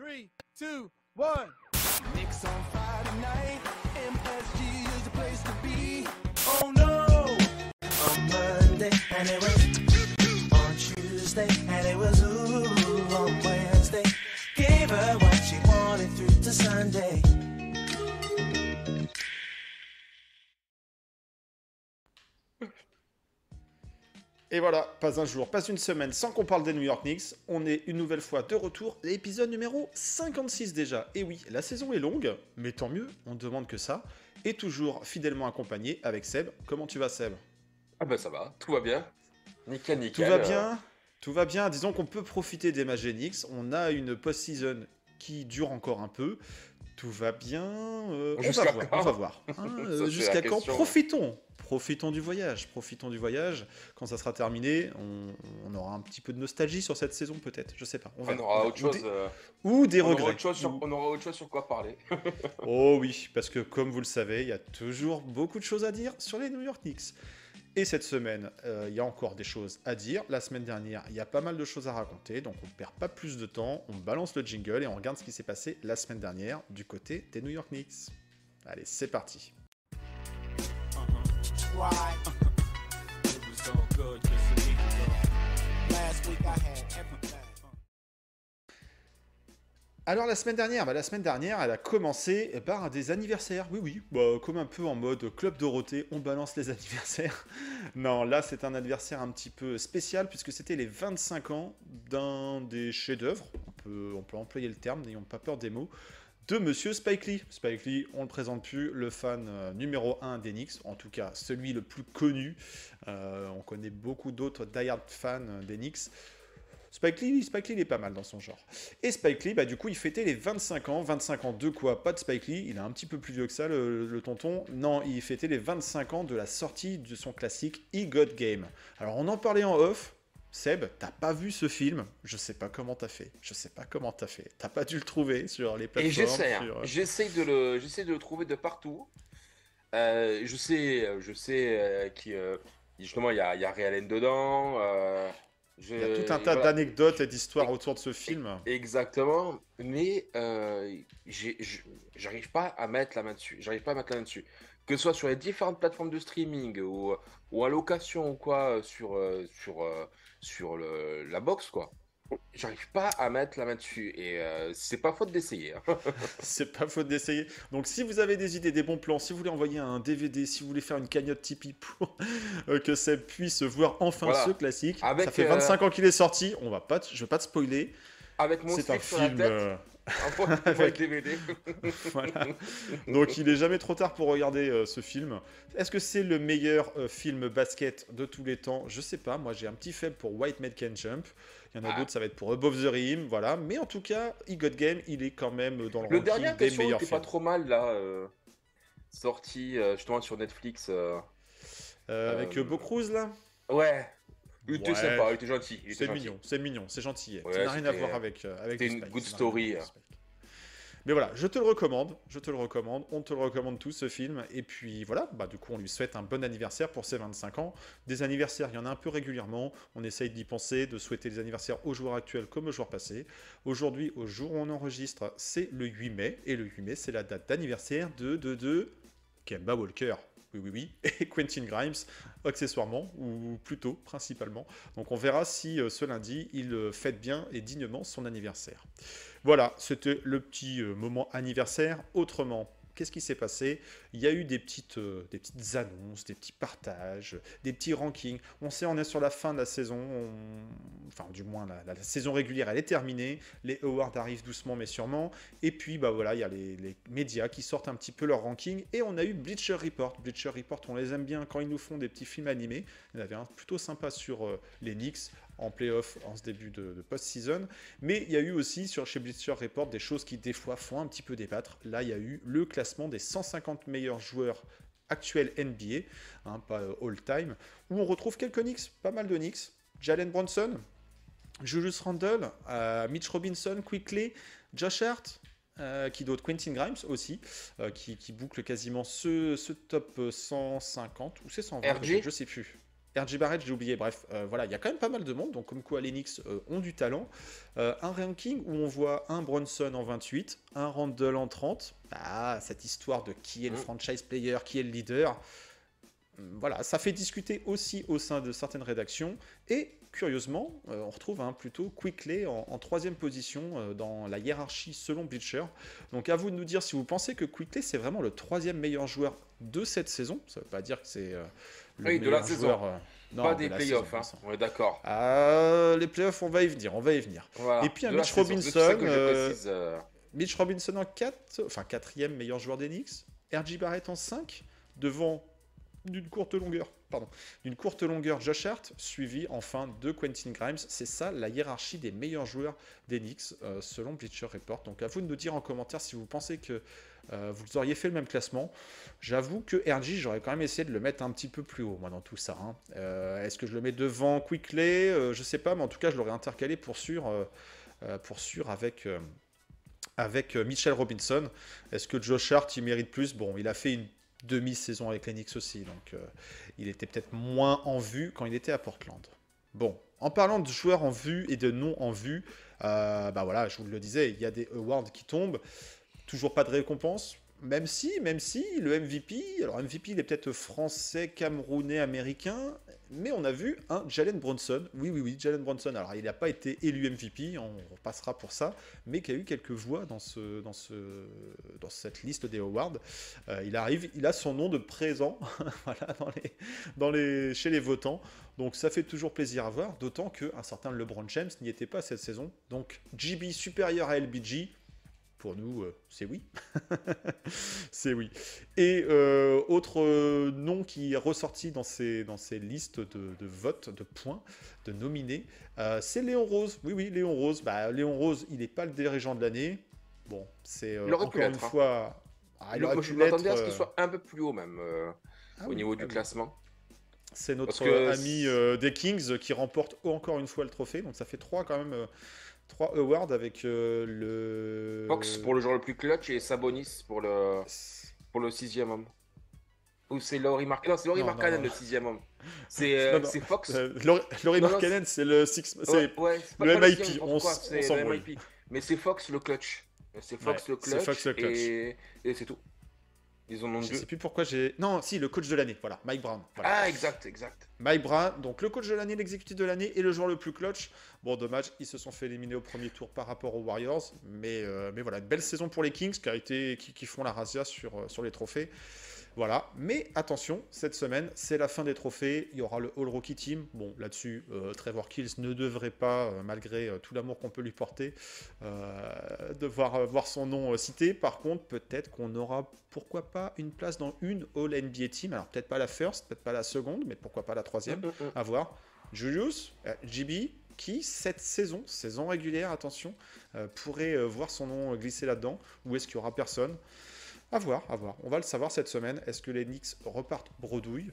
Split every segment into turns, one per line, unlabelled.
3, 2, 1.
Knicks on Friday night, MSG is the place to be. Oh no! On Monday, and it was on Tuesday, and it was ooh on Wednesday. Gave her what she wanted through to Sunday.
Et voilà, pas un jour, pas une semaine sans qu'on parle des New York Knicks. On est une nouvelle fois de retour, l'épisode numéro 56 déjà. Et oui, la saison est longue, mais tant mieux, on ne demande que ça. Et toujours fidèlement accompagné avec Seb. Comment tu vas, Seb?
Ah bah ça va, tout va bien. Nickel, nickel.
Tout va bien, tout va bien. Disons qu'on peut profiter des matchs des Knicks. On a une post-season qui dure encore un peu. Tout va bien. On
Jusqu'à
va voir,
quand
on va voir. Hein,
Ça, c'est
jusqu'à
la
quand?
question.
Profitons du voyage. Profitons du voyage. Quand ça sera terminé, on aura un petit peu de nostalgie sur cette saison, peut-être. Je sais pas.
On
verra.
aura autre chose.
Ou des
On aura
regrets.
autre chose sur, on aura autre chose sur quoi parler.
Oh oui, parce que comme vous le savez, il y a toujours beaucoup de choses à dire sur les New York Knicks. Et cette semaine, il y a encore des choses à dire. La semaine dernière, il y a pas mal de choses à raconter, donc on ne perd pas plus de temps. On balance le jingle et on regarde ce qui s'est passé la semaine dernière du côté des New York Knicks. Allez, c'est parti.
Right. It was all good just a week ago. Last week I had everything.
Alors la semaine dernière, elle a commencé par des anniversaires. Oui, comme un peu en mode Club Dorothée, on balance les anniversaires. Non, là c'est un anniversaire un petit peu spécial puisque c'était les 25 ans d'un des chefs-d'œuvre, on peut employer le terme, n'ayons pas peur des mots, de Monsieur Spike Lee. Spike Lee, on ne le présente plus, le fan numéro 1 des Knicks, en tout cas celui le plus connu. On connaît beaucoup d'autres die-hard fans des Knicks. Spike Lee, il est pas mal dans son genre. Et Spike Lee, du coup, il fêtait les 25 ans. 25 ans de quoi? Pas de Spike Lee, il est un petit peu plus vieux que ça, le tonton. Non, il fêtait les 25 ans de la sortie de son classique He Got Game. Alors, on en parlait en off. Seb, t'as pas vu ce film? Je sais pas comment t'as fait. T'as pas dû le trouver sur les
Et
plateformes.
j'essaie de le trouver de partout. Je sais qui justement il y a Ray Allen dedans.
Il y a tout un tas
voilà.
d'anecdotes et d'histoires autour de ce film.
Exactement, mais j'arrive pas à mettre la main dessus. Que ce soit sur les différentes plateformes de streaming ou à location ou quoi sur la box quoi. J'arrive pas à mettre la main dessus et c'est pas faute d'essayer. Hein.
C'est pas faute d'essayer. Donc si vous avez des idées, des bons plans, si vous voulez envoyer un DVD, si vous voulez faire une cagnotte Tipeee pour que Seb puisse voir enfin
Voilà.
ce classique.
Avec,
ça fait 25 ans qu'il est sorti, je vais pas te spoiler.
Avec mon
C'est un
slip sur la
film...
tête, envoie le
avec-
DVD.
Voilà. Donc il est jamais trop tard pour regarder ce film. Est-ce que c'est le meilleur film basket de tous les temps? Je sais pas, moi j'ai un petit faible pour White Man Can Jump. Il y en a d'autres, ça va être pour Above the Rim, voilà. Mais en tout cas, He Got Game, il est quand même dans le
Le
ranking
dernier
des
question
meilleurs
était pas
films.
trop mal là, sorti justement sur Netflix.
Avec Bo Cruz là?
Ouais, il était
Ouais.
sympa, il était gentil.
C'est mignon, c'est gentil.
Ouais,
ça n'a rien à
c'était-
voir avec
c'était
du
une
Spike,
good
ça n'a rien à
story,
voir avec Spike. Mais voilà, je te le recommande, on te le recommande tout ce film. Et puis voilà, du coup on lui souhaite un bon anniversaire pour ses 25 ans. Des anniversaires, il y en a un peu régulièrement, on essaye d'y penser, de souhaiter des anniversaires aux joueurs actuels comme aux joueurs passés. Aujourd'hui, au jour où on enregistre, c'est le 8 mai, et le 8 mai c'est la date d'anniversaire de Kemba Walker. Oui, et Quentin Grimes, accessoirement, ou plutôt, principalement. Donc on verra si ce lundi, il fête bien et dignement son anniversaire. Voilà, c'était le petit moment anniversaire. Autrement, qu'est-ce qui s'est passé? Il y a eu des petites annonces, des petits partages, des petits rankings. On sait, on est sur la fin de la saison. Enfin, du moins, la saison régulière, elle est terminée. Les awards arrivent doucement, mais sûrement. Et puis, voilà, il y a les médias qui sortent un petit peu leur ranking. Et on a eu Bleacher Report. Bleacher Report, on les aime bien quand ils nous font des petits films animés. Il y en avait un plutôt sympa sur les Knicks en playoff en ce début de post-season. Mais il y a eu aussi chez Bleacher Report des choses qui des fois font un petit peu débattre. Là, il y a eu le classement des 150 meilleurs joueurs actuels NBA, pas all-time, où on retrouve quelques Knicks, pas mal de Knicks. Jalen Brunson, Julius Randle, Mitch Robinson, Quickley, Josh Hart, qui d'autre? Quentin Grimes aussi, qui boucle quasiment ce top 150, ou c'est 120,
RJ?
je sais plus. RJ Barrett, j'ai oublié. Bref, voilà, il y a quand même pas mal de monde. Donc, comme quoi, les Knicks ont du talent. Un ranking où on voit un Bronson en 28, un Randle en 30. Ah, cette histoire de qui est le franchise player, qui est le leader. Voilà, ça fait discuter aussi au sein de certaines rédactions. Et curieusement, on retrouve plutôt Quickley en troisième position dans la hiérarchie selon Bleacher. Donc à vous de nous dire si vous pensez que Quickley c'est vraiment le troisième meilleur joueur de cette saison. Ça ne veut pas dire que c'est le
Oui, de
meilleur
la saison.
joueur. Non,
Pas
de
des
la
playoffs,
saison.
on est d'accord.
Les playoffs, on va y venir, on va y venir.
Voilà,
Et puis un
de la
Mitch
saison.
Robinson,
C'est ça que je précise.
Mitch Robinson en 4, enfin quatrième meilleur joueur des Knicks. RJ Barrett en 5, devant d'une courte longueur Josh Hart, suivi enfin de Quentin Grimes. C'est ça la hiérarchie des meilleurs joueurs des Knicks selon Bleacher Report. Donc à vous de nous dire en commentaire si vous pensez que vous auriez fait le même classement. J'avoue que RJ, j'aurais quand même essayé de le mettre un petit peu plus haut, moi, dans tout ça. Est-ce que je le mets devant Quickley? Je sais pas, mais en tout cas, je l'aurais intercalé pour sûr avec Mitchell Robinson. Est-ce que Josh Hart, il mérite plus? Bon, il a fait une demi-saison avec les Knicks aussi, donc il était peut-être moins en vue quand il était à Portland. Bon, en parlant de joueurs en vue et de non en vue, bah voilà, je vous le disais, il y a des awards qui tombent, toujours pas de récompense, même si le MVP, alors MVP il est peut-être français, camerounais, américain, mais on a vu un Jalen Brunson, oui, Jalen Brunson, alors il n'a pas été élu MVP, on passera pour ça, mais qui a eu quelques voix dans cette liste des awards. Il arrive, il a son nom de présent voilà, chez les votants, donc ça fait toujours plaisir à voir, d'autant qu'un certain LeBron James n'y était pas cette saison, donc JB supérieur à LBJ. Pour nous, c'est oui. C'est oui. Et autre nom qui est ressorti dans ces listes de votes, de points, de nominés, c'est Léon Rose. Oui, Léon Rose. Bah, Léon Rose, il n'est pas le dirigeant de l'année. Bon, c'est
Il aurait pu
encore une
l'être,
fois... il aurait
je
pu
m'attendais à ce
l'être,
qu'il soit un peu plus haut même au niveau du classement.
C'est notre
Parce que
ami des Kings qui remporte encore une fois le trophée. Donc ça fait 3 quand même... 3 awards avec le...
Fox pour le joueur le plus clutch et Sabonis pour le 6e homme. Ou c'est Laurie Markkanen? Non, c'est Laurie Markkanen le 6e homme. C'est Fox.
Laurie Markkanen, c'est le MIP. On s'en
le MIP. Mais c'est Fox le clutch. C'est Fox le clutch. Et c'est tout. Ils en ont
je
deux.
sais plus pourquoi j'ai... Non, si, le coach de l'année, voilà, Mike Brown. Voilà.
Ah, exact.
Mike Brown, donc le coach de l'année, l'exécutif de l'année et le joueur le plus clutch. Bon, dommage, ils se sont fait éliminer au premier tour par rapport aux Warriors. Mais voilà, une belle saison pour les Kings qui font la razzia sur les trophées. Voilà, mais attention, cette semaine, c'est la fin des trophées. Il y aura le All Rookie Team. Bon, là-dessus, Trevor Kills ne devrait pas, malgré tout l'amour qu'on peut lui porter, devoir voir son nom cité. Par contre, peut-être qu'on aura, pourquoi pas, une place dans une All NBA Team. Alors, peut-être pas la first, peut-être pas la seconde, mais pourquoi pas la troisième. À voir. Julius, JB, qui, cette saison régulière, attention, pourrait voir son nom glisser là-dedans. Ou est-ce qu'il n'y aura personne ? À voir. On va le savoir cette semaine. Est-ce que les Knicks repartent bredouille?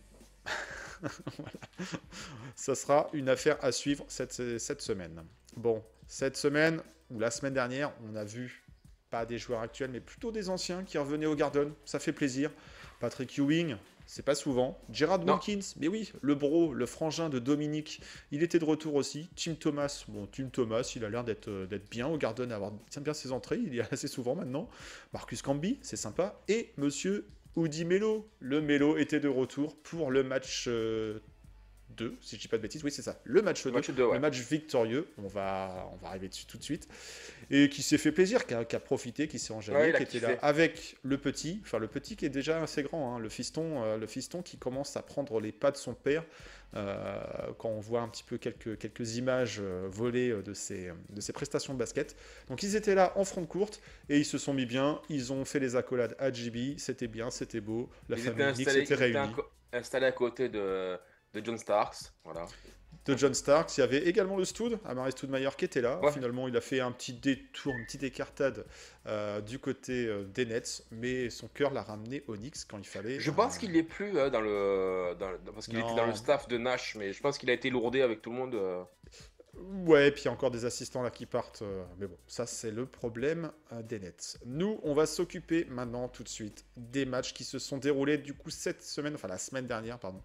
Voilà. Ça sera une affaire à suivre cette semaine. Bon, cette semaine, ou la semaine dernière, on a vu, pas des joueurs actuels, mais plutôt des anciens qui revenaient au Garden. Ça fait plaisir. Patrick Ewing, c'est pas souvent. Gerard Wilkins, mais oui, le bro, le frangin de Dominique, il était de retour aussi. Tim Thomas, il a l'air d'être bien au Garden, avoir bien ses entrées, il y a assez souvent maintenant. Marcus Camby, c'est sympa. Et monsieur Udi Melo, le Melo était de retour pour le match 2, si je dis pas de bêtises, oui c'est ça, le match 2, le match victorieux, on va arriver dessus tout de suite, et qui s'est fait plaisir, qui a profité, qui s'est enjaillé, qui était là avec le petit qui est déjà assez grand, le fiston qui commence à prendre les pas de son père, quand on voit un petit peu quelques images volées de ses prestations de basket. Donc ils étaient là en front de courte, et ils se sont mis bien, ils ont fait les accolades à JB, c'était bien, c'était beau, la famille Knicks était réunie.
Installé à côté de John Starks, voilà.
De John Starks, il y avait également le Stoud, Amari Stoudemire qui était là. Ouais. Finalement, il a fait un petit détour, une petite écartade du côté des Nets, mais son cœur l'a ramené aux Knicks quand il fallait.
Je pense qu'il n'est plus parce qu'il était dans le staff de Nash, mais je pense qu'il a été lourdé avec tout le monde.
Ouais, puis il y a encore des assistants là qui partent. Mais bon, ça c'est le problème des Nets. Nous, on va s'occuper maintenant tout de suite des matchs qui se sont déroulés du coup cette semaine, enfin la semaine dernière, pardon.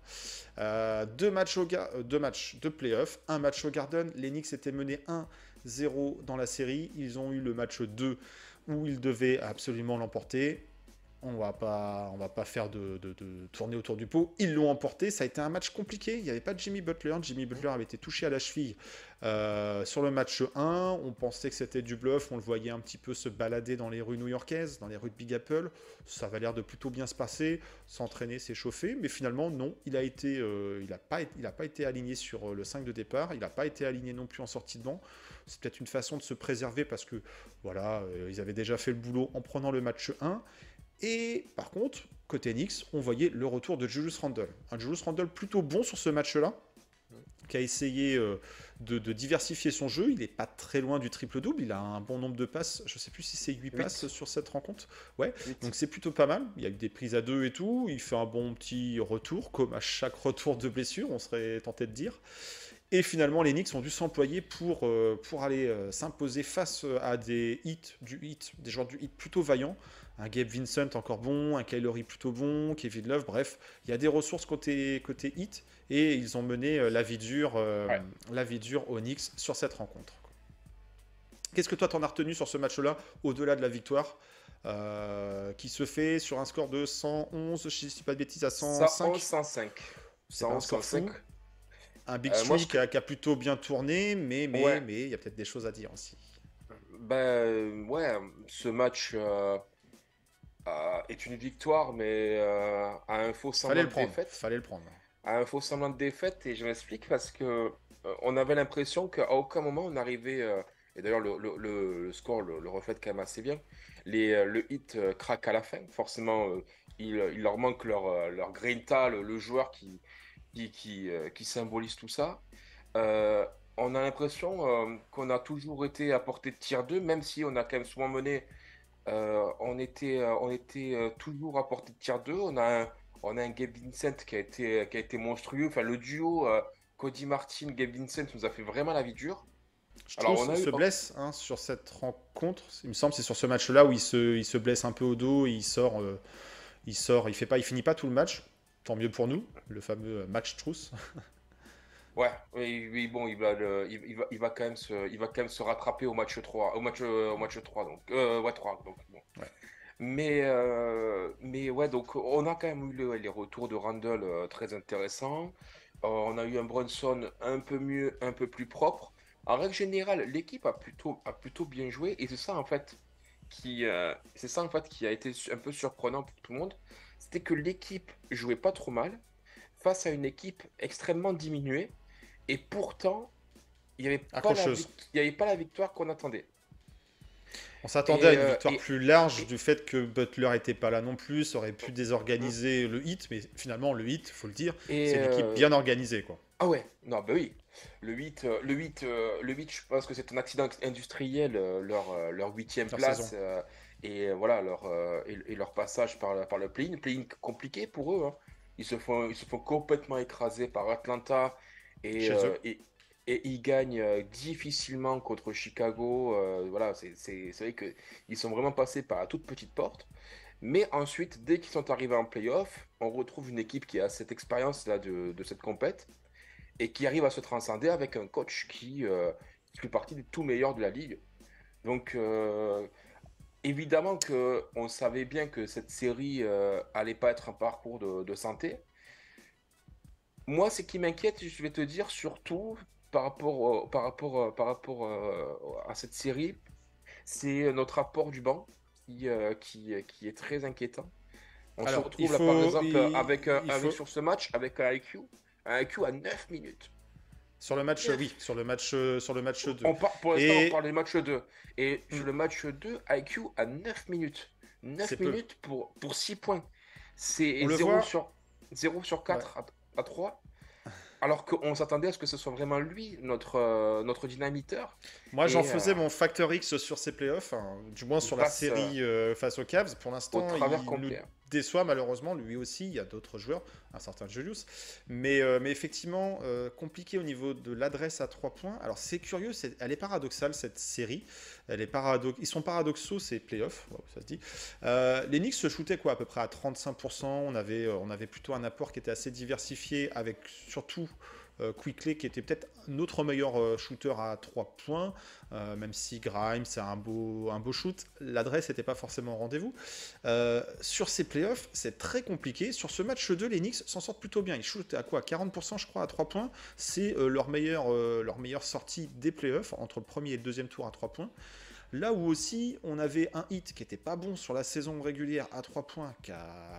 Deux matchs de playoff, un match au Garden. Les Knicks étaient menés 1-0 dans la série. Ils ont eu le match 2 où ils devaient absolument l'emporter. On va pas faire de tournée autour du pot. Ils l'ont emporté. Ça a été un match compliqué. Il n'y avait pas de Jimmy Butler. Jimmy Butler avait été touché à la cheville sur le match 1. On pensait que c'était du bluff. On le voyait un petit peu se balader dans les rues new-yorkaises, dans les rues de Big Apple. Ça avait l'air de plutôt bien se passer, s'entraîner, s'échauffer. Mais finalement, non. Il n'a pas été aligné sur le 5 de départ. Il n'a pas été aligné non plus en sortie de banc. C'est peut-être une façon de se préserver parce que voilà, ils avaient déjà fait le boulot en prenant le match 1. Et par contre, côté Knicks, on voyait le retour de Julius Randle. Un Julius Randle plutôt bon sur ce match-là, qui a essayé de diversifier son jeu. Il n'est pas très loin du triple-double. Il a un bon nombre de passes. Je ne sais plus si c'est 8 passes sur cette rencontre. Ouais, 8. Donc c'est plutôt pas mal. Il y a eu des prises à 2 et tout. Il fait un bon petit retour, comme à chaque retour de blessure, on serait tenté de dire. Et finalement, les Knicks ont dû s'employer pour aller s'imposer face à des joueurs du hit plutôt vaillants. Un Gabe Vincent encore bon, un Kyle Lowry plutôt bon, Kevin Love, bref, il y a des ressources côté hit et ils ont mené la vie dure aux Knicks sur cette rencontre. Qu'est-ce que toi t'en as retenu sur ce match-là, au-delà de la victoire qui se fait sur un score de 111, je ne dis pas de bêtises, à 105
105.
C'est un score fou. Un Big Three qui a plutôt bien tourné, mais il y a peut-être des choses à dire aussi.
Ouais, ce match est une victoire, mais à un faux semblant de défaite.
Fallait le prendre.
À un faux semblant de défaite, et je m'explique parce que on avait l'impression qu'à aucun moment on arrivait, et d'ailleurs le score le reflète quand même assez bien, le hit craque à la fin. Forcément, il leur manque leur grinta, le joueur qui symbolise tout ça. On a l'impression qu'on a toujours été à portée de tir 2, même si on a quand même souvent mené. On était toujours à portée de tir 2. On a un Gabe Vincent qui a été monstrueux. Enfin, le duo Cody Martin, Gabe Vincent nous a fait vraiment la vie dure.
Je trouve qu'il se blesse sur cette rencontre. Il me semble que c'est sur ce match-là où il se blesse un peu au dos. Et il finit pas tout le match. Tant mieux pour nous, le fameux match trousse.
Ouais, oui, bon, il va quand même se rattraper au match 3, au match 3 donc 3 donc bon. Ouais. Mais ouais, donc on a quand même eu les retours de Randle très intéressants. On a eu un Brunson un peu mieux, un peu plus propre. En règle générale, l'équipe a plutôt bien joué et c'est ça en fait qui a été un peu surprenant pour tout le monde. C'était que l'équipe jouait pas trop mal face à une équipe extrêmement diminuée. Et pourtant, il n'y avait pas la victoire qu'on attendait.
On s'attendait à une victoire plus large du fait que Butler n'était pas là non plus, ça aurait pu désorganiser le hit, mais finalement le hit, il faut le dire, c'est une équipe bien organisée, quoi.
Ah ouais, non, bah oui. Le 8, je pense que c'est un accident industriel, leur 8e place, et voilà, leur passage par le play-in. Play-in compliqué pour eux, hein. Ils se font complètement écraser par Atlanta, et ils gagnent difficilement contre Chicago. Voilà, c'est vrai qu'ils sont vraiment passés par la toute petite porte. Mais ensuite, dès qu'ils sont arrivés en playoff, on retrouve une équipe qui a cette expérience-là de cette compète et qui arrive à se transcender avec un coach qui fait partie du tout meilleur de la ligue. Donc, évidemment qu'on savait bien que cette série allait pas être un parcours de santé. Moi, ce qui m'inquiète, je vais te dire, surtout par rapport à cette série, c'est notre apport du banc qui est très inquiétant. On se retrouve là, par exemple, sur ce match avec un IQ à 9 minutes.
Sur le match, oui, sur le match 2.
Pour l'instant, on parle du match 2. Et sur le match 2, IQ à 9 minutes. 9 minutes pour 6 points. C'est 0 sur 4 à 3. Alors qu'on s'attendait à ce que ce soit vraiment lui, notre dynamiteur.
Moi, j'en faisais mon facteur X sur ces playoffs, du moins sur la série face aux Cavs. Pour l'instant, déçoit malheureusement, lui aussi, il y a d'autres joueurs, un certain Julius, mais effectivement, compliqué au niveau de l'adresse à 3 points. Alors c'est curieux, elle est paradoxale cette série, ils sont paradoxaux ces playoffs, wow, ça se dit. Les Knicks se shootaient quoi, à peu près à 35%, on avait plutôt un apport qui était assez diversifié, avec surtout Quickley qui était peut-être notre meilleur shooter à 3 points, même si Grimes c'est un beau shoot, l'adresse n'était pas forcément au rendez-vous. Sur ces playoffs, c'est très compliqué. Sur ce match 2, les Knicks s'en sortent plutôt bien. Ils shootent à quoi, 40% je crois à 3 points. C'est leur meilleure sortie des playoffs, entre le premier et le deuxième tour à 3 points. Là où aussi on avait un hit qui était pas bon sur la saison régulière à 3 points, qui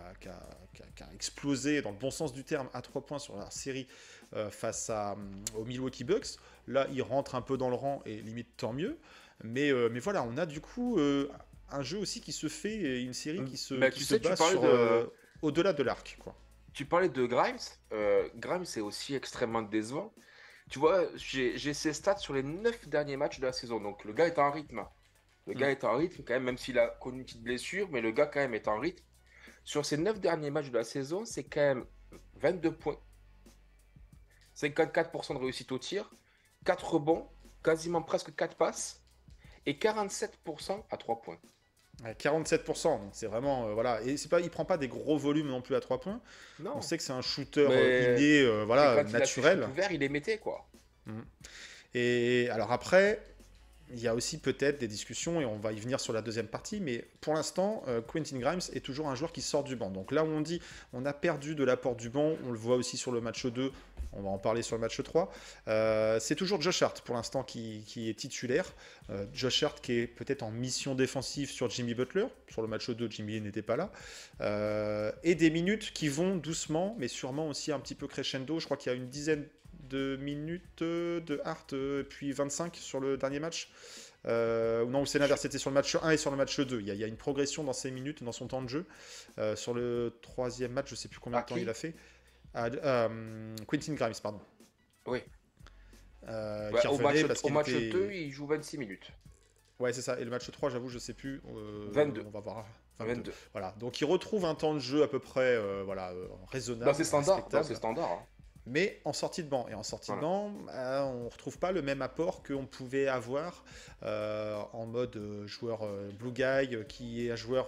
a explosé dans le bon sens du terme à 3 points sur la série face aux Milwaukee Bucks. Là, il rentre un peu dans le rang et limite tant mieux. Mais voilà, on a du coup un jeu aussi qui se fait, une série qui se base sur au-delà de l'arc, quoi.
Tu parlais de Grimes. Grimes c'est aussi extrêmement décevant. Tu vois, j'ai ses stats sur les 9 derniers matchs de la saison. Donc le gars est en rythme. Le gars est en rythme quand même si il a connu une petite blessure, mais le gars quand même est en rythme. Sur ces 9 derniers matchs de la saison, c'est quand même 22 points, 54% de réussite au tir, 4 rebonds, quasiment presque 4 passes, et 47% à 3 points.
47%, donc c'est vraiment voilà, et il prend pas des gros volumes non plus à 3 points.
Non.
On sait que c'est un shooter inné, voilà, naturel.
Il a ouvert, il les mettait quoi.
Et alors après, il y a aussi peut-être des discussions, et on va y venir sur la deuxième partie, mais pour l'instant, Quentin Grimes est toujours un joueur qui sort du banc. Donc là où on dit on a perdu de l'apport du banc, on le voit aussi sur le match 2, on va en parler sur le match 3, c'est toujours Josh Hart pour l'instant qui est titulaire. Josh Hart qui est peut-être en mission défensive sur Jimmy Butler. Sur le match 2, Jimmy n'était pas là. Et des minutes qui vont doucement, mais sûrement aussi un petit peu crescendo. Je crois qu'il y a une dizaine de minutes de Hart, puis 25 sur le dernier match. Non, c'est l'inverse, c'était sur le match 1 et sur le match 2. Il y a une progression dans ses minutes, dans son temps de jeu. Sur le troisième match, je ne sais plus combien de temps il a fait. Quentin Grimes, pardon.
Oui.
Au
match 2, il joue 26 minutes.
Ouais, c'est ça. Et le match 3, j'avoue, je sais plus.
22.
On va voir. 22. Voilà. Donc il retrouve un temps de jeu à peu près raisonnable.
Non, c'est standard. C'est standard. Hein.
Mais en sortie de banc. Et en sortie de banc, on ne retrouve pas le même apport qu'on pouvait avoir en mode joueur blue guy, qui est un joueur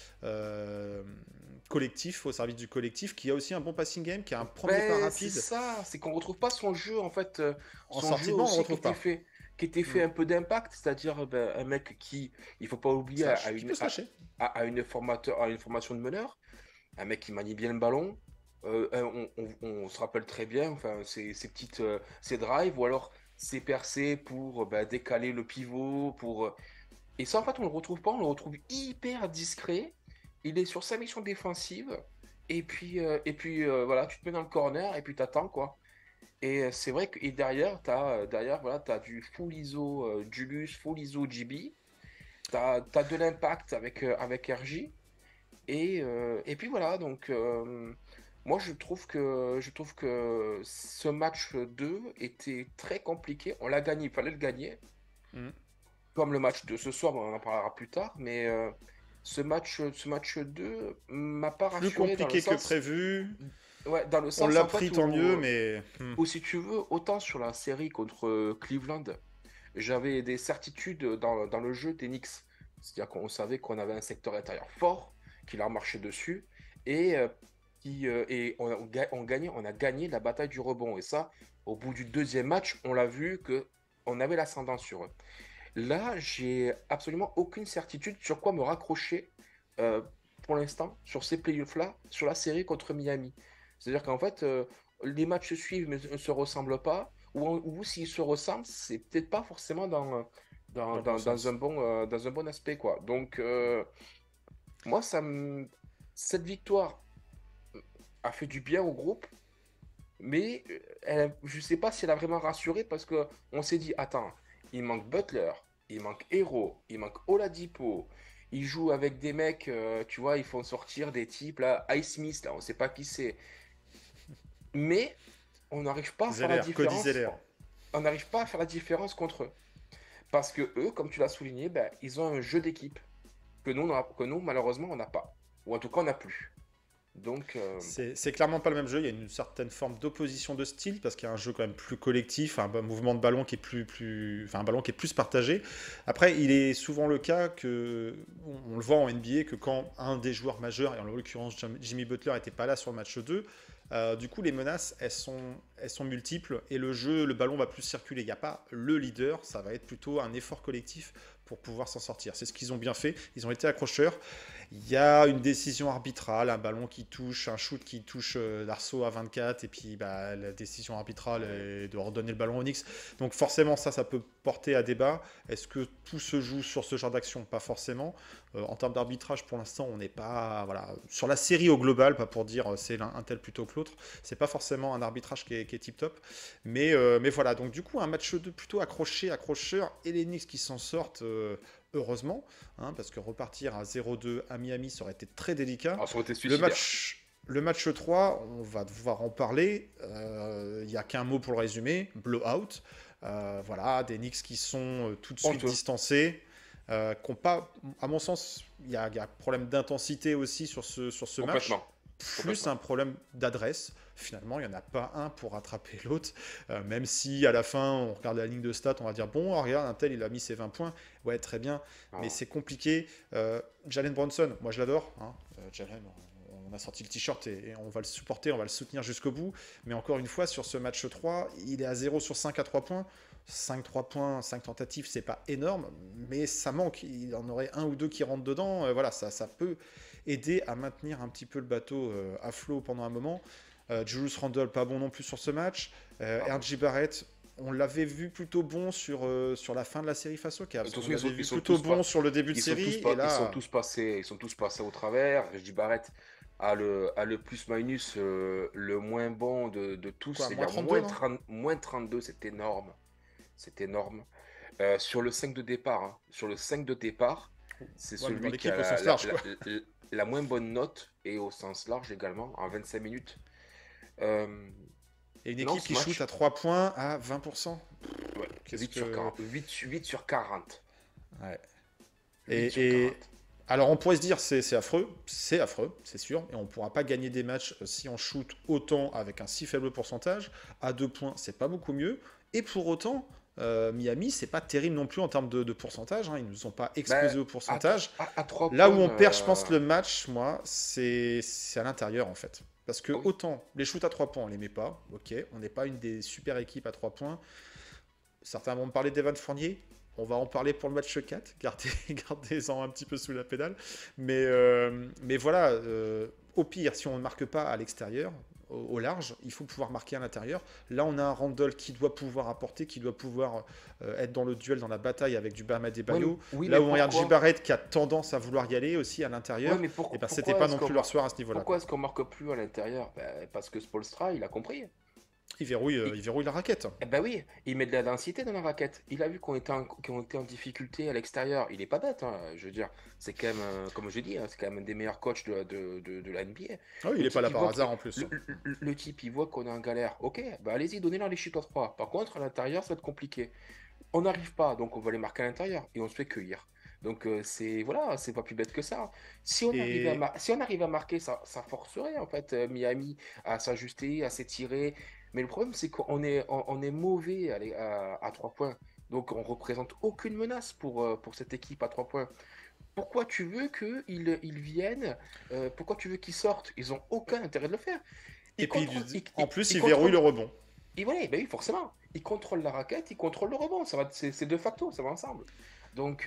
collectif, au service du collectif, qui a aussi un bon passing game, qui a un premier pas rapide.
C'est ça, c'est qu'on ne retrouve pas son jeu en fait.
En
son
sortie
jeu
de banc,
aussi
on retrouve pas.
Qui était fait un peu d'impact, c'est-à-dire un mec qui, il faut pas oublier, a une formation de meneur, un mec qui manie bien le ballon. On se rappelle très bien, enfin, ses drives, ou alors ses percées pour décaler le pivot, et ça en fait on le retrouve pas, on le retrouve hyper discret. Il est sur sa mission défensive, et puis voilà, tu te mets dans le corner et puis t'attends quoi. Et c'est vrai que derrière t'as du full ISO Julius, full ISO GB, t'as de l'impact avec RJ, et puis voilà donc. Moi, je trouve que ce match 2 était très compliqué. On l'a gagné, il fallait le gagner. Comme le match de ce soir, on en parlera plus tard. Mais ce match 2 m'a pas rassuré.
Plus compliqué que prévu.
Ouais, dans le sens,
on l'a pris, tant mieux, mais...
Ou si tu veux, autant sur la série contre Cleveland, j'avais des certitudes dans le jeu des Knicks. C'est-à-dire qu'on savait qu'on avait un secteur intérieur fort, qui leur marchait dessus. Et on a gagné la bataille du rebond. Et ça, au bout du deuxième match, on l'a vu qu'on avait l'ascendant sur eux. Là, j'ai absolument aucune certitude sur quoi me raccrocher pour l'instant, sur ces playoffs-là, sur la série contre Miami. C'est-à-dire qu'en fait, les matchs se suivent mais ne se ressemblent pas, ou s'ils se ressemblent, c'est peut-être pas forcément dans un bon aspect, quoi. Donc, moi, cette victoire a fait du bien au groupe, mais je sais pas si elle a vraiment rassuré, parce que on s'est dit, attends, il manque Butler, il manque Hero, il manque Oladipo, il joue avec des mecs, tu vois, ils font sortir des types, là, Ice Smith, là, on sait pas qui c'est, mais on n'arrive pas à faire la différence. On n'arrive pas à faire la différence contre eux, parce que eux, comme tu l'as souligné, ils ont un jeu d'équipe que nous malheureusement on n'a pas. ou en tout cas, on n'a plus. Donc,
C'est clairement pas le même jeu, il y a une certaine forme d'opposition de style parce qu'il y a un jeu quand même plus collectif, mouvement de ballon qui est enfin, un ballon qui est plus partagé. Après, il est souvent le cas que, on le voit en NBA, que quand un des joueurs majeurs, et en l'occurrence Jimmy Butler, n'était pas là sur le match 2, du coup les menaces elles sont multiples et le ballon va plus circuler. Il n'y a pas le leader, ça va être plutôt un effort collectif pour pouvoir s'en sortir. C'est ce qu'ils ont bien fait, ils ont été accrocheurs. Il y a une décision arbitrale, un ballon qui touche, un shoot qui touche l'arceau à 24, et puis bah, la décision arbitrale est de redonner le ballon au Knicks. Donc forcément, ça peut porter à débat. Est-ce que tout se joue sur ce genre d'action? Pas forcément. En termes d'arbitrage, pour l'instant, on n'est pas... Voilà, sur la série au global, pas pour dire c'est un tel plutôt que l'autre, c'est pas forcément un arbitrage qui est tip-top. Mais voilà, donc du coup, un match de plutôt accrocheur, et les Knicks qui s'en sortent... heureusement, hein, parce que repartir à 0-2 à Miami, ça aurait été très délicat.
alors, ça aurait été
Le
suicidaire.
le match 3, on va devoir en parler. Il n'y a qu'un mot pour le résumer, blowout. Voilà, des Knicks qui sont tout de suite
Honteux.
distancés. Qu'ont pas, à mon sens, il y a un problème d'intensité aussi sur ce match.
Complètement.
Plus
Complètement.
un problème d'adresse. Finalement, il n'y en a pas un pour rattraper l'autre. Même si à la fin, on regarde la ligne de stats, on va dire bon, regarde, un tel, il a mis ses 20 points. Ouais, très bien. Mais
Non.
c'est compliqué. Jalen Brunson, moi je l'adore. Hein. Jalen, on a sorti le t-shirt et on va le supporter, on va le soutenir jusqu'au bout. Mais encore une fois, sur ce match 3, il est à 0 sur 5 à 3 points. 5 3 points, 5 tentatives, c'est pas énorme, mais ça manque. Il en aurait un ou deux qui rentrent dedans. Voilà, ça peut aider à maintenir un petit peu le bateau à flot pendant un moment. Julius Randle, pas bon non plus sur ce match. R.J. Barrett, on l'avait vu plutôt bon sur la fin de la série face aux Cavs.
Attention,
On l'avait
ils
vu
sont
plutôt
tous
bon
pas-
sur le début de
Ils sont tous
série.
pas,
Et là,
ils sont tous passés au travers. Je dis Barrett a le plus-minus le moins bon de tous,
quoi, moins
c'est-à-dire
32, non?
moins 32, c'est énorme. C'est énorme. Sur le 5 de départ, hein, sur le 5 de départ, c'est
Ouais, mais dans
celui qui
l'équipe
a
au sens large, quoi.
la moins bonne note et au sens large également, en 25 minutes. Euh,
Et une
non,
équipe
ce
qui shoot
match,
à 3 points à 20%.
ouais,
Qu'est-ce
8 sur
que.
40, 8 sur 40.
Ouais.
8 sur
Et
40.
alors, on pourrait se dire c'est affreux, c'est sûr, et on ne pourra pas gagner des matchs si on shoot autant avec un si faible pourcentage. À 2 points, c'est pas beaucoup mieux. Et pour autant, Miami, c'est pas terrible non plus en termes de pourcentage. Hein. Ils ne nous ont pas
Ben,
explosé au pourcentage.
à 3
Là où
points,
on perd, je pense, le match, moi, c'est à l'intérieur en fait. Parce que
ah oui.
autant les shoots à 3 points, on les met pas, ok, on n'est pas une des super équipes à 3 points. Certains vont me parler d'Evan Fournier. On va en parler pour le match 4. Gardez-en un petit peu sous la pédale. Mais voilà, au pire, si on ne marque pas à l'extérieur, au large, il faut pouvoir marquer à l'intérieur. Là, on a un Randall qui doit pouvoir apporter, qui doit pouvoir être dans le duel, dans la bataille avec du Bam Adebayo.
Oui,
Là
mais
où on regarde J.
pourquoi?
Barrett qui a tendance à vouloir y aller aussi à
Ouais,
l'intérieur,
mais
et ben c'était
pourquoi
pas
est-ce
non
qu'on
plus leur soir à ce niveau-là.
pourquoi est-ce qu'on marque plus à l'intérieur? Ben, parce que Spoelstra, il a compris.
Il verrouille la raquette.
Eh ben oui, il met de la densité dans la raquette. Il a vu qu'on était en difficulté à l'extérieur. Il est pas bête, hein, je veux dire. C'est quand même, comme je dis, hein, c'est quand même un des meilleurs coachs de la NBA.
Ah oui, il
Le
est pas
type,
là
il
par
voit
hasard en plus.
le type, il voit qu'on est en galère. Ok, bah allez-y, donnez-leur les chutes à 3. Par contre, à l'intérieur, ça va être compliqué. On n'arrive pas, donc on va les marquer à l'intérieur et on se fait cueillir. Donc c'est voilà, c'est pas plus bête que ça.
Et
Si on arrive à marquer, ça forcerait en fait Miami à s'ajuster, à s'étirer. Mais le problème, c'est on est mauvais à 3 points. Donc on représente aucune menace pour cette équipe à 3 points. Pourquoi tu veux qu'ils viennent? Pourquoi tu veux qu'ils sortent? Ils ont aucun intérêt de le faire.
Et
Ils
puis,
contrôlent,
en plus,
ils
il verrouille le
contrôlent,
rebond.
et voilà, ben oui, forcément. Ils contrôlent la raquette, ils contrôlent le rebond. C'est de facto, ça va ensemble. Donc,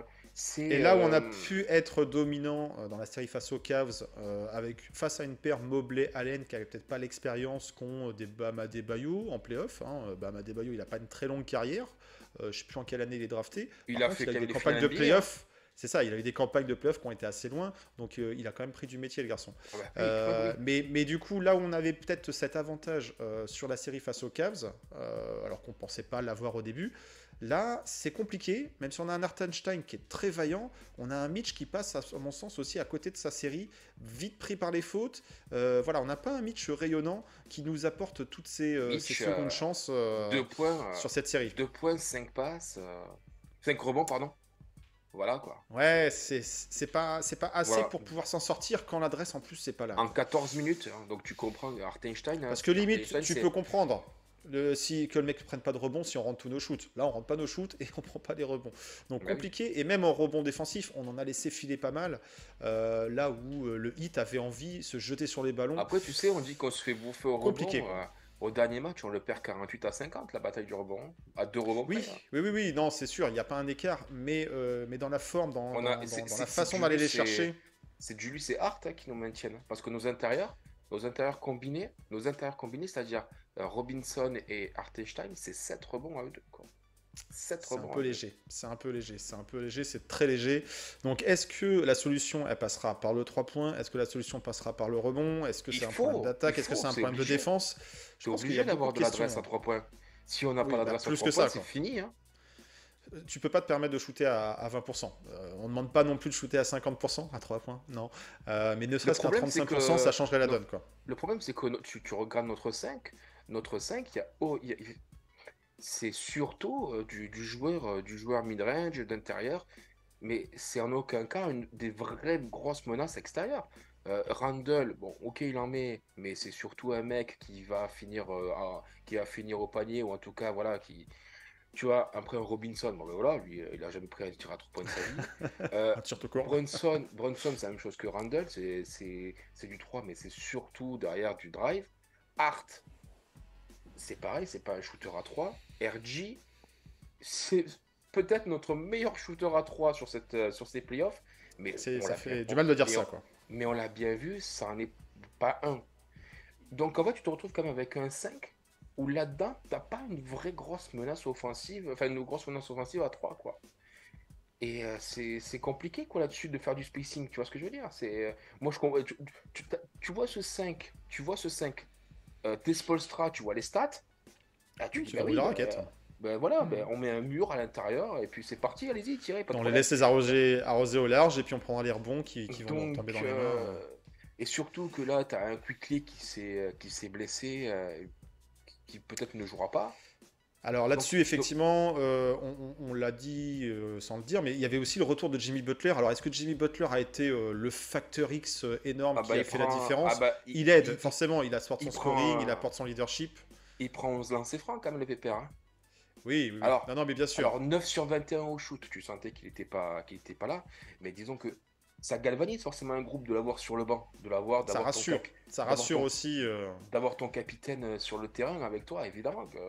Et
c'est.
là où on a pu être dominant dans la série face aux Cavs, face à une paire Mobley-Allen qui n'avait peut-être pas l'expérience qu'ont des Bam Adebayo en playoff. Hein. Bam Adebayo, il n'a pas une très longue carrière. Je ne sais plus en quelle année il est drafté.
Il
Par
a
contre,
fait
il a
quand
eu
même
des
des
campagnes de
finales NBA, hein.
playoff. C'est ça, il a eu des campagnes de playoff qui ont été assez loin. Donc il a quand même pris du métier, le garçon.
Ah bah oui, quand même, oui.
Mais du coup, là où on avait peut-être cet avantage sur la série face aux Cavs, alors qu'on ne pensait pas l'avoir au début, là, c'est compliqué. Même si on a un Hartenstein qui est très vaillant, on a un Mitch qui passe, à mon sens, aussi à côté de sa série, vite pris par les fautes. Voilà, on n'a pas un Mitch rayonnant qui nous apporte toutes ces
Mitch,
secondes chances
2 points,
sur cette série.
2 points, 5 passes, 5 rebonds, pardon. Voilà, quoi.
Ouais, c'est pas assez
Voilà.
pour pouvoir s'en sortir quand l'adresse en plus c'est pas là.
En 14 minutes, hein, donc tu comprends, Hartenstein,
Parce que limite,
Hartenstein,
tu
c'est...
peux comprendre que le mec ne prenne pas de rebond si on rentre tous nos shoots. Là, on rentre pas nos shoots et on prend pas les rebonds. Donc
Bah oui.
compliqué. Et même en rebond défensif, on en a laissé filer pas mal. Là où le Heat avait envie de se jeter sur les ballons.
Après, tu sais, on dit qu'on se fait bouffer au
Compliqué,
rebond.
quoi.
Au dernier match, on le perd 48-50, la bataille du rebond. À 2 rebonds près,
Oui,
hein.
oui, non, c'est sûr, il n'y a pas un écart, mais dans la forme,
On a, c'est,
dans la
c'est, c'est
façon d'aller les
Julius
chercher.
c'est Julius et Hart, hein, qui nous maintiennent. Parce que nos intérieurs combinés, c'est-à-dire Robinson et Hartenstein, c'est 7 rebonds à eux deux, quoi. 7
C'est un
rebonds
peu
à eux deux.
léger, c'est un peu léger, c'est un peu léger, c'est très léger. Donc est-ce que la solution, elle passera par le 3 points? Est-ce que la solution passera par le rebond? Est-ce que c'est un problème d'attaque? Est-ce que c'est un
C'est
problème de
obligé.
défense? Je
T'es
pense qu'il y a
obligé
beaucoup
d'avoir
de
de l'adresse
questions.
à 3 points. Si on n'a pas
Oui, bah,
l'adresse à
plus
3
que
points,
ça,
c'est
quoi.
fini, hein.
Tu peux pas te permettre de shooter à 20%. On ne demande pas non plus de shooter à 50%, à 3 points, non. Mais ne
Le
serait-ce qu'un
problème, c'est
35%, ça
que,
changerait la
non,
donne, quoi.
le problème, c'est que tu regardes notre 5 c'est surtout du joueur mid-range, d'intérieur, mais c'est en aucun cas des vraies grosses menaces extérieures. Randle, bon, ok, il en met, mais c'est surtout un mec qui va finir au panier, ou en tout cas, voilà, tu vois, après un Robinson, bon, ben voilà, lui, il a jamais pris un tir à 3 points de sa vie. Euh,
Un tir tout court.
Brunson, c'est la même chose que Randle, c'est du 3, mais c'est surtout derrière du drive. Hart, c'est pareil, c'est pas un shooter à 3. RG, c'est peut-être notre meilleur shooter à 3 sur ces playoffs, mais on
Ça
l'a bien,
fait du mal de dire
mais
ça, quoi.
mais on l'a bien vu, ça n'en est pas un. Donc en fait, tu te retrouves quand même avec un 5 où là-dedans, t'as pas une vraie grosse menace offensive, enfin une grosse menace offensive à 3, quoi. Et c'est compliqué, quoi, là-dessus, de faire du spacing, tu vois ce que je veux dire? Moi, tu vois ce 5, Spolstra, tu vois les stats, ah, tu
Oui,
dis,
ça
bah
roule
oui,
la raquette.
ben voilà, ben, on met un mur à l'intérieur, et puis c'est parti, allez-y, tirez, pas de
On les
problème.
laisse les arroser au large et puis on prendra les rebonds qui vont tomber
Donc,
dans les mains.
et surtout que là, tu as un Quickly qui s'est blessé, qui peut-être ne jouera pas.
Alors
Donc,
là-dessus, effectivement, on l'a dit sans le dire, mais il y avait aussi le retour de Jimmy Butler. Alors est-ce que Jimmy Butler a été le facteur X énorme
ah
qui
bah,
a fait la différence?
bah,
Il aide, forcément, il apporte
il
son scoring, il
prend,
apporte son leadership.
il prend 11 lancers francs, quand même, le pépère, hein.
Oui, oui, oui.
Alors,
Non, non, mais bien sûr.
alors 9 sur 21 au shoot, tu sentais qu'il était pas là, mais disons que ça galvanise forcément un groupe de l'avoir sur le banc,
Ça
d'avoir ton
rassure. Ça
d'avoir
rassure
ton,
aussi.
d'avoir ton capitaine sur le terrain avec toi, évidemment que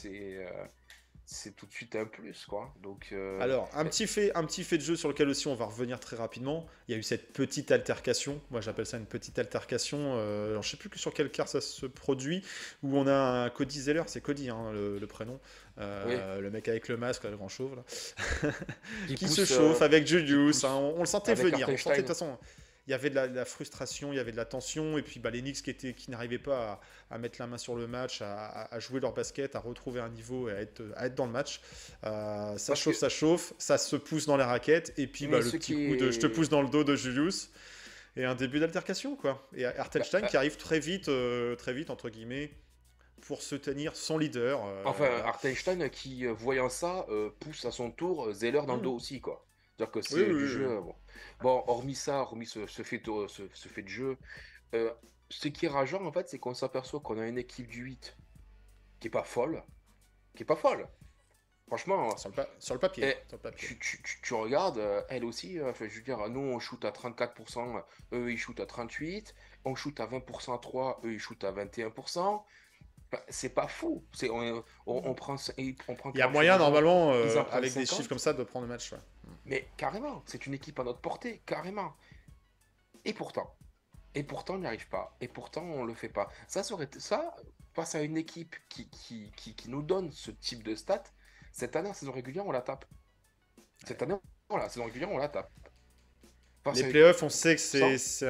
c'est tout de suite un plus, quoi. Donc,
Alors, un petit fait de jeu sur lequel aussi on va revenir très rapidement. Il y a eu cette petite altercation. Moi, j'appelle ça une petite altercation. Alors, je sais plus sur quel quart ça se produit. Où on a un Cody Zeller, c'est Cody, hein, le prénom.
oui,
Le mec avec le masque, là, le grand chauve, là.
qui
Qui se
pousse,
chauffe avec
qui
Julius.
pousse
Hein, on le sentait
avec
venir. On sentait de
Hartenstein.
toute façon. Il y avait de la frustration, il y avait de la tension, et puis bah, les Knicks qui n'arrivaient pas à mettre la main sur le match, à jouer leur basket, à retrouver un niveau et à être dans le match.
Parce que,
Ça chauffe, ça se pousse dans les raquettes, et puis bah,
mais
le
ce
petit
qui
coup de je te pousse
est,
dans le dos de Julius, et un début d'altercation, quoi. Et
bah,
Hartenstein qui arrive très vite, entre guillemets, pour se tenir son leader.
enfin,
Voilà.
Hartenstein qui, voyant ça, pousse à son tour Zeller dans le dos
Mhm.
aussi, quoi. C'est-à-dire que
Oui,
c'est
oui,
du
oui,
jeu.
oui.
Bon, hormis ça, hormis ce fait de jeu, euh, ce qui est rageant, en fait, c'est qu'on s'aperçoit qu'on a une équipe du 8 qui est pas folle, qui est pas folle. Franchement,
Sur le papier.
et
Sur le papier.
tu regardes, elle aussi, enfin, je veux dire, nous on shoot à 34%, eux ils shootent à 38%, on shoot à 20% à 3, eux ils shootent à 21%. Enfin, c'est pas fou. On prend, on prend
Il y a
40 sur
moyen,
21,
normalement,
ils en prennent
avec des chiffres
50.
comme ça, de prendre le match. Ouais.
Mais carrément, c'est une équipe à notre portée, carrément. Et pourtant, on n'y arrive pas. Et pourtant, on le fait pas. Ça, face à une équipe qui nous donne ce type de stats, cette année en saison régulière, on la tape. Cette année, voilà, saison régulière, on la tape. Face
Les
à une
playoffs, on sait que
ça,
c'est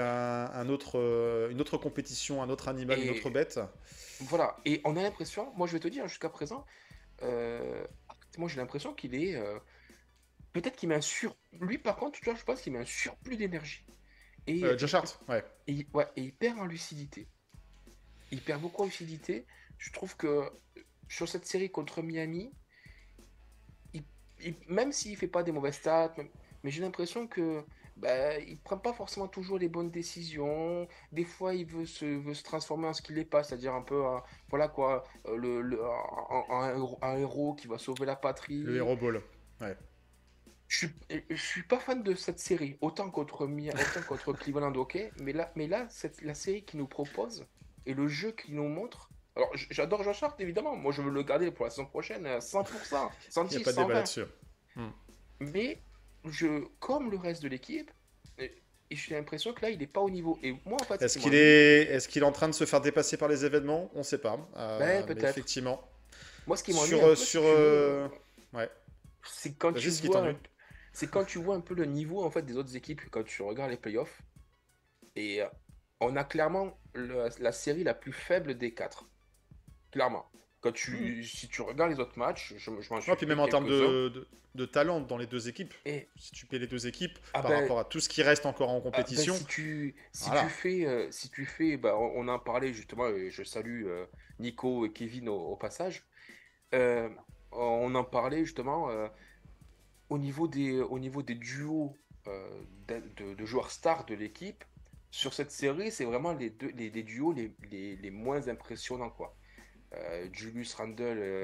une autre compétition, un autre animal, une autre
et
bête.
voilà. Et on a l'impression, moi je vais te dire, jusqu'à présent, euh, moi j'ai l'impression qu'il est. Peut-être qu'il met un sur. Lui, par contre, tu vois, je pense qu'il met un surplus d'énergie. Et,
Josh Hart, ouais.
ouais, et il perd en lucidité. Il perd beaucoup en lucidité. Je trouve que sur cette série contre Miami, même s'il fait pas des mauvaises stats, mais j'ai l'impression que il prend pas forcément toujours les bonnes décisions. Des fois, il veut se transformer en ce qu'il n'est pas, c'est-à-dire un peu, voilà quoi, un héros qui va sauver la
Le
patrie.
Hero Ball. Ouais.
Je suis pas fan de cette série, autant contre Cleveland, ok, mais là la série qu'il nous propose et le jeu qu'il nous montre. Alors, j'adore Josh Hart, évidemment. Moi, je veux le garder pour la saison prochaine à 100%,
Il n'y a
110,
pas de débat
120.
là-dessus. Hmm.
Mais comme le reste de l'équipe, et j'ai l'impression que là, il n'est pas au niveau. Et moi, en fait, ce qui m'ennuie,
Est-ce qu'il est en train de se faire dépasser par les événements? On ne sait pas. Mais
peut-être.
effectivement.
Moi, ce qui m'ennuie
Sur,
un peu, si
sur
tu veux,
ouais.
c'est quand tu
Vas-y, ce qui
vois,
t'ennuie.
c'est quand tu vois un peu le niveau en fait des autres équipes quand tu regardes les playoffs. Et on a clairement la série la plus faible des quatre. Clairement. Si tu regardes les autres matchs, je m'en suis
Ouais, puis
fait
même en termes
quelques-uns.
de talent dans les deux équipes,
Et
si tu paies les deux équipes
ah
par rapport à tout ce qui reste encore en compétition,
si tu
voilà.
fais, on en parlait justement, et je salue Nico et Kevin au passage. On en parlait justement au niveau des duos de joueurs stars de l'équipe. Sur cette série, c'est vraiment les duos les moins impressionnants, quoi. Julius Randle,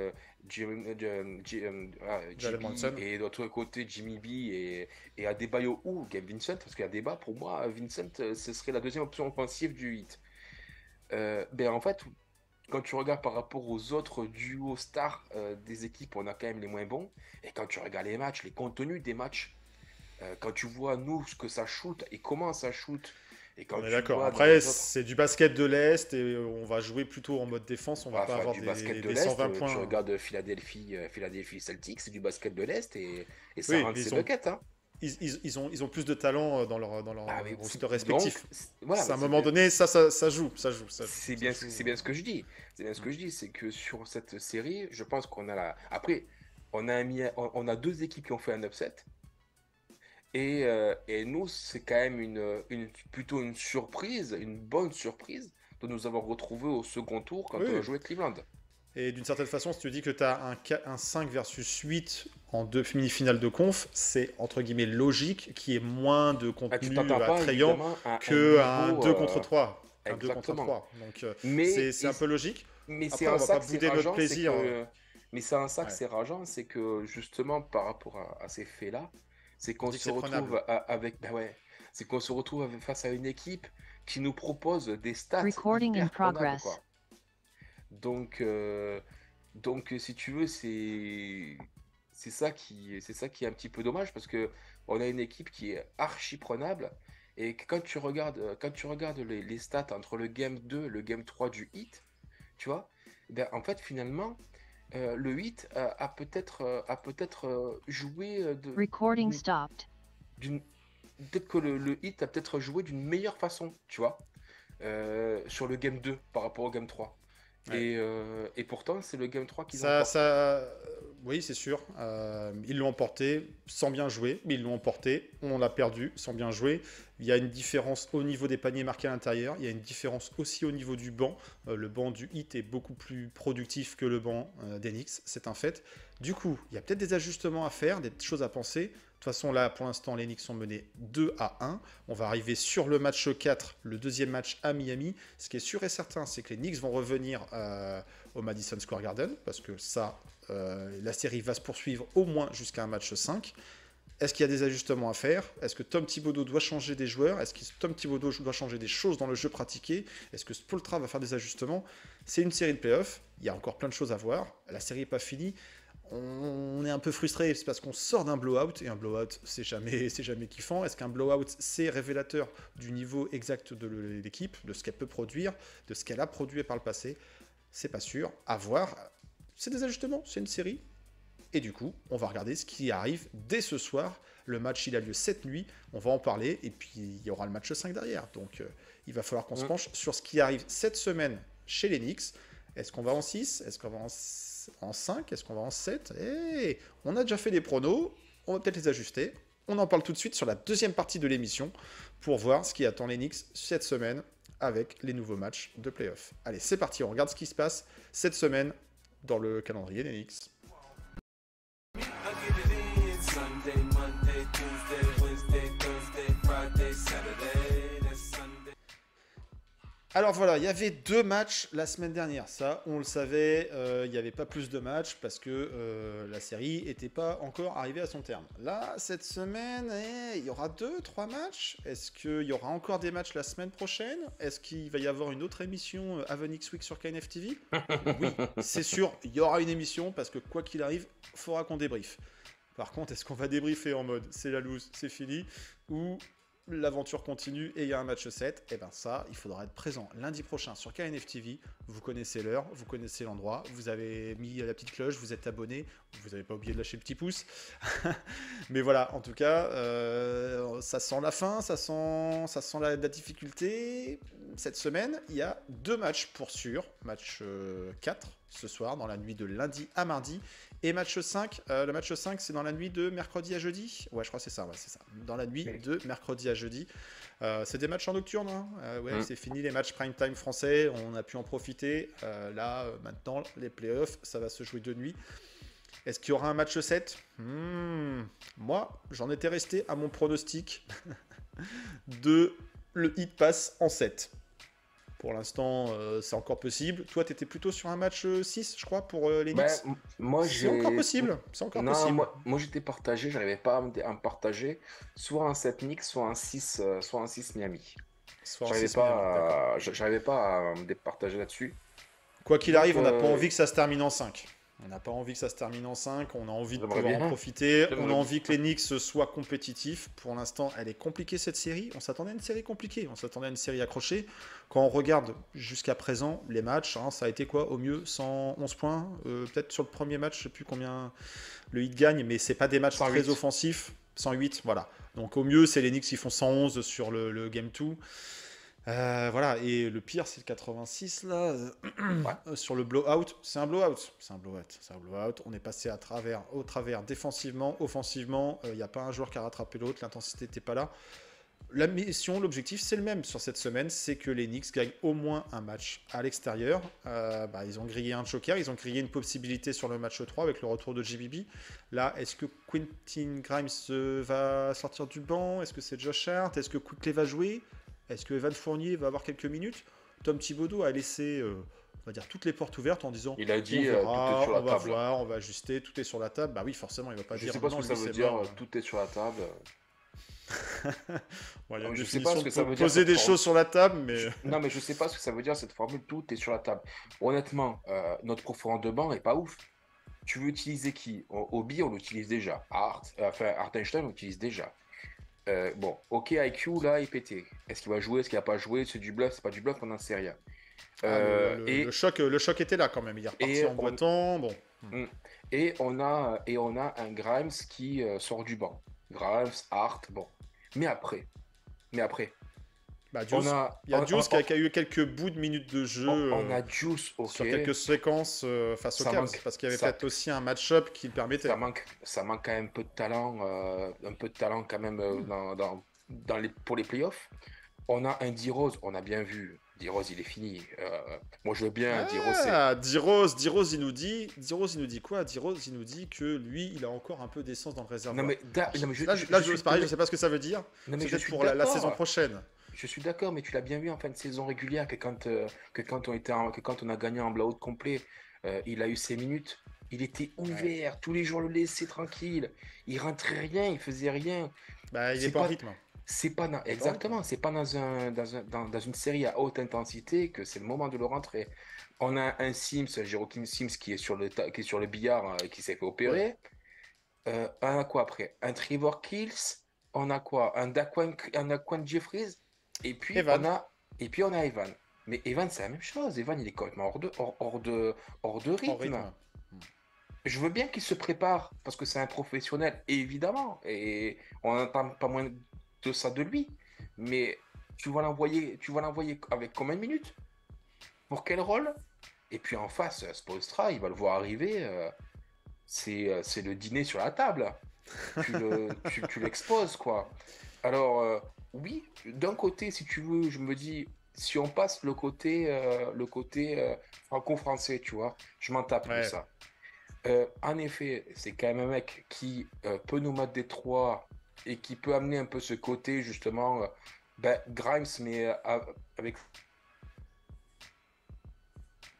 Jalen
JB,
Brunson.
et d'autre côté Jimmy B et Adebayo ou Gabe Vincent, parce qu'il y a débat, pour moi, Vincent, ce serait la deuxième option offensive du Heat. En fait, quand tu regardes par rapport aux autres duos stars des équipes, on a quand même les moins bons. Et quand tu regardes les matchs, les contenus des matchs, quand tu vois nous ce que ça shoot et comment ça shoot, et quand
On est
tu
d'accord.
vois dans
Après,
les autres.
c'est du basket de l'Est et on va jouer plutôt en mode défense. On va pas
Enfin,
avoir
du basket de
des
l'Est,
120
tu
points.
regardes Philadelphie Celtics, c'est du basket de l'Est et ça
Oui,
rentre
mais
ses buckets, hein.
ils ont plus de talent dans leur
Ah, mais
roster
donc,
respectif.
voilà,
C'est à
mais
un moment donné, ça joue, ça joue, ça joue,
c'est
ça
bien,
joue.
c'est bien ce que je dis. C'est bien ce que je dis, c'est que sur cette série, je pense qu'on a la. Après, on a deux équipes qui ont fait un upset. Et nous, c'est quand même plutôt une surprise, une bonne surprise de nous avoir retrouvés au second tour quand on a
Oui.
joué Cleveland.
Et d'une certaine façon, si tu dis que tu as un 5 versus 8 en deux finales de conf, c'est entre guillemets logique qu'il y ait moins de
Ah, tu
contenu
t'attends pas
attrayant
évidemment à un
qu'un
niveau
2 contre 3. Un 2 contre
exactement.
3. Donc
Mais,
c'est un peu logique.
mais c'est
Après, on
en
va
ça
pas
que c'est
bouder notre
rageant,
plaisir.
mais c'est en ça que
Ouais.
c'est rageant, c'est que justement par rapport à ces faits-là, c'est
On
qu'on
dit que
se
c'est prenable.
retrouve avec, ben ouais, c'est qu'on se retrouve face à une équipe qui nous propose des stats
Recording in
hyper prenables,
progress.
quoi. Donc, si tu veux, c'est ça qui est un petit peu dommage parce que on a une équipe qui est archi prenable et que quand tu regardes les stats entre le game 2 et le game 3 du Heat, tu vois, en fait finalement le Heat a peut-être joué
Recording stopped.
d'une peut-être que le Heat a peut-être joué d'une meilleure façon, tu vois, sur le game 2 par rapport au game 3.
Ouais.
Et pourtant, c'est le game 3 qu'ils
Ça,
emportent.
oui, c'est sûr. Ils l'ont emporté sans bien jouer, mais ils l'ont emporté. On l'a perdu sans bien jouer. Il y a une différence au niveau des paniers marqués à l'intérieur. Il y a une différence aussi au niveau du banc. Le banc du Heat est beaucoup plus productif que le banc des Knicks, c'est un fait. Du coup, il y a peut-être des ajustements à faire, des choses à penser. De toute façon, là, pour l'instant, les Knicks sont menés 2-1. On va arriver sur le match 4, le deuxième match à Miami. Ce qui est sûr et certain, c'est que les Knicks vont revenir au Madison Square Garden, parce que ça, la série va se poursuivre au moins jusqu'à un match 5. Est-ce qu'il y a des ajustements à faire? Est-ce que Tom Thibodeau doit changer des joueurs? Est-ce que Tom Thibodeau doit changer des choses dans le jeu pratiqué? Est-ce que Spoelstra va faire des ajustements? C'est une série de playoffs. Il y a encore plein de choses à voir. La série n'est pas finie. On est un peu frustré, c'est parce qu'on sort d'un blowout, et un blowout, c'est jamais kiffant. Est-ce qu'un blowout, c'est révélateur du niveau exact de l'équipe, de ce qu'elle peut produire, de ce qu'elle a produit par le passé? C'est pas sûr. À voir. C'est des ajustements, c'est une série. Et du coup, on va regarder ce qui arrive dès ce soir. Le match, il a lieu cette nuit. On va en parler. Et puis, il y aura le match 5 derrière. Donc, il va falloir qu'on se penche sur ce qui arrive cette semaine chez les Knicks. Est-ce qu'on va en 6? Est-ce qu'on va en 5? Est-ce qu'on va en 7? Et on a déjà fait des pronos. On va peut-être les ajuster. On en parle tout de suite sur la deuxième partie de l'émission pour voir ce qui attend les Knicks cette semaine avec les nouveaux matchs de playoff. Allez, c'est parti. On regarde ce qui se passe cette semaine dans le calendrier des Knicks.
I get it in Sunday, Monday, Tuesday,
Alors voilà, il y avait 2 matchs la semaine dernière. Ça, on le savait, il n'y avait pas plus de matchs parce que la série n'était pas encore arrivée à son terme. Là, cette semaine, il y aura 2-3 matchs. Est-ce qu'il y aura encore des matchs la semaine prochaine? Est-ce qu'il va y avoir une autre émission Have Next Week sur KNF TV? Oui, c'est sûr, il y aura une émission parce que quoi qu'il arrive, il faudra qu'on débriefe. Par contre, est-ce qu'on va débriefer en mode c'est la loose, c'est fini, ou l'aventure continue et il y a un match 7? Et bien ça, il faudra être présent lundi prochain sur KNF TV. Vous connaissez l'heure, vous connaissez l'endroit, vous avez mis la petite cloche, vous êtes abonné, vous n'avez pas oublié de lâcher le petit pouce. Mais voilà, en tout cas, ça sent la fin, ça sent la difficulté. Cette semaine, il y a 2 matchs pour sûr. Match 4 ce soir, dans la nuit de lundi à mardi. Et match 5, le match 5, c'est dans la nuit de mercredi à jeudi. Ouais, je crois que c'est ça, c'est ça. Dans la nuit de mercredi à jeudi. C'est des matchs en nocturne, hein. C'est fini les matchs prime time français, on a pu en profiter. Maintenant, les playoffs, ça va se jouer de nuit. Est-ce qu'il y aura un match 7? Moi, j'en étais resté à mon pronostic de le hit pass en 7. Pour l'instant, c'est encore possible. Toi, tu étais plutôt sur un match 6, je crois, pour les Knicks.
Moi,
c'est encore possible. C'est encore possible.
Moi, j'étais partagé. J'arrivais pas à me partager. Soit un 7 Knicks, soit un 6 Miami. J'arrivais pas à me départager là-dessus.
Quoi qu'il arrive, on n'a pas envie que ça se termine en 5. On n'a pas envie que ça se termine en 5, on a envie de pouvoir en profiter, on a envie que les Knicks soient compétitifs. Pour l'instant, elle est compliquée cette série, on s'attendait à une série compliquée, on s'attendait à une série accrochée. Quand on regarde jusqu'à présent les matchs, ça a été quoi? Au mieux 111 points, peut-être sur le premier match, je ne sais plus combien le Heat gagne, mais c'est pas des matchs 108. Très offensifs, 108, voilà. Donc au mieux, c'est les Knicks qui font 111 sur le Game 2. Voilà, et le pire, c'est le 86 là, sur le blowout. C'est un blowout. On est passé au travers défensivement, offensivement. Il n'y a pas un joueur qui a rattrapé l'autre, l'intensité n'était pas là. La mission, l'objectif, c'est le même sur cette semaine, c'est que les Knicks gagnent au moins un match à l'extérieur. Ils ont grillé un joker, ils ont grillé une possibilité sur le match 3 avec le retour de JBB. Là, est-ce que Quentin Grimes va sortir du banc? Est-ce que c'est Josh Hart? Est-ce que Quickley va jouer? Est-ce que Evan Fournier va avoir quelques minutes? Tom Thibodeau a laissé, on va dire, toutes les portes ouvertes en disant
il a dit
on verra,
tout est sur la
on va
table.
voir, on va ajuster, tout est sur la table. Bah oui, forcément, il va pas
Je
dire.
sais pas ce que ça veut dire,
mort.
tout est sur la table.
Je
sais pas ce que ça veut dire.
Poser des choses sur la table, mais.
Non, mais je sais pas ce que ça veut dire cette formule. Tout est sur la table. Honnêtement, notre profondeur de banc est pas ouf. Tu veux utiliser qui? Obi, on l'utilise déjà. Hartenstein, on l'utilise déjà. Ok, IQ, là, est pété. Est-ce qu'il va jouer? Est-ce qu'il va pas jouer? C'est du bluff, c'est pas du bluff, on n'en sait rien.
Le choc était là quand même. Il est reparti en boitant. Bon.
Et on a un Grimes qui sort du banc. Grimes, Hart, bon. Mais après.
Il y a Juice qui a eu quelques bouts de minutes de jeu.
On a Juice, ok.
Sur quelques séquences face aux Cavs, parce qu'il y avait peut-être aussi un match-up qui le permettait.
Ça manque quand même un peu de talent quand même pour les playoffs. On a un D-Rose, on a bien vu. D-Rose, il est fini. Moi, je veux bien.
D-Rose, il nous dit quoi? D-Rose, il nous dit que lui, il a encore un peu d'essence dans le réservoir.
Non, mais
c'est pareil, je sais pas ce que ça veut dire. C'est peut-être pour la saison prochaine.
Je suis d'accord, mais tu l'as bien vu en fin de saison régulière que quand on a gagné en blowout complet, il a eu ses minutes. Il était ouvert, tous les jours le laissait tranquille. Il rentrait rien, il faisait rien.
Il est pas en rythme.
C'est pas exactement, c'est pas dans une série à haute intensité que c'est le moment de le rentrer. On a un Joaquin Sims qui est sur le billard qui s'est fait opérer. On a quoi après? Un Trevor Kills. On a quoi? Un Daquan Jeffries. Et puis on a Evan. Mais Evan, c'est la même chose. Evan, il est complètement hors de rythme. Je veux bien qu'il se prépare parce que c'est un professionnel, évidemment. Et on n'entend pas moins de ça de lui. Mais tu vas l'envoyer avec combien de minutes? Pour quel rôle? Et puis en face, Spoelstra, il va le voir arriver. C'est le dîner sur la table. Tu l'exposes, quoi. Alors, oui, d'un côté, si tu veux, je me dis, si on passe le côté franco-français, tu vois, je m'en tape de ça. En effet, c'est quand même un mec qui peut nous mettre des 3 et qui peut amener un peu ce côté, justement, Grimes, mais avec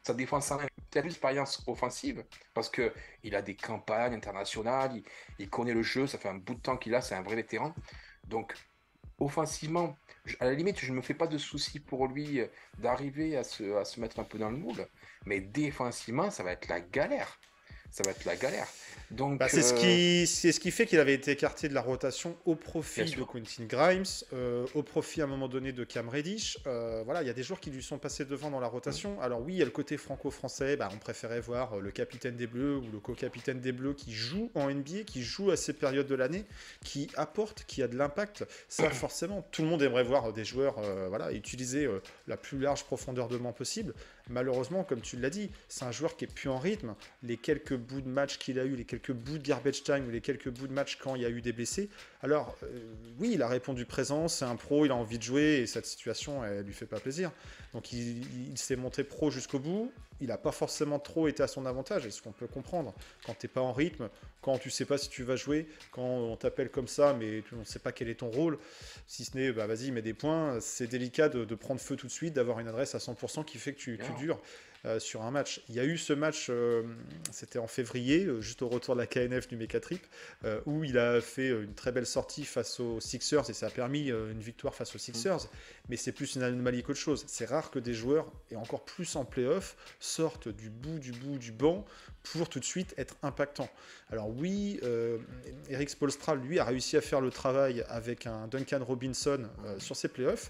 sa défense en main, peut-être l'expérience offensive, parce que il a des campagnes internationales, il connaît le jeu, ça fait un bout de temps qu'il a, c'est un vrai vétéran. Donc, offensivement, à la limite, je ne me fais pas de soucis pour lui d'arriver à se mettre un peu dans le moule, mais défensivement, ça va être la galère. Ça va être la galère.
Bah,
Donc,
c'est ce qui fait qu'il avait été écarté de la rotation au
bien
profit de
sûr.
Quentin Grimes, au profit à un moment donné de Cam Reddish. Voilà, il y a des joueurs qui lui sont passés devant dans la
Mm.
rotation. Alors oui, il y a le côté franco-français. Bah, on préférait voir le capitaine des Bleus ou le co-capitaine des Bleus qui joue en NBA, qui joue à ces périodes de l'année, qui apporte, qui a de l'impact. Ça, forcément, tout le monde aimerait voir des joueurs voilà, utiliser la plus large profondeur de banc possible. Malheureusement, comme tu l'as dit, c'est un joueur qui est plus en rythme. Les quelques bouts de match qu'il a eu, les quelques bouts de garbage time ou les quelques bouts de match quand il y a eu des blessés. Alors, oui, il a répondu présent, c'est un pro, il a envie de jouer et cette situation, elle lui fait pas plaisir. Donc, il s'est monté pro jusqu'au bout. Il n'a pas forcément trop été à son avantage, et ce qu'on peut comprendre. Quand tu n'es pas en rythme, quand tu sais pas si tu vas jouer, quand on t'appelle comme ça, mais on ne sait pas quel est ton rôle, si ce n'est, bah vas-y, mets des points, c'est délicat de prendre feu tout de suite, d'avoir une adresse à 100% qui fait que tu
Bien.
dures sur un match. Il y a eu ce match, c'était en février, juste au retour de la KNF du Megatrip, où il a fait une très belle sortie face aux Sixers, et ça a permis une victoire face aux
Mm.
Sixers, mais c'est plus une anomalie qu'autre chose. C'est rare que des joueurs, et encore plus en playoff, sortent du bout du banc pour tout de suite être impactants. Alors oui, Eric Spoelstra, lui, a réussi à faire le travail avec un Duncan Robinson sur ses playoffs.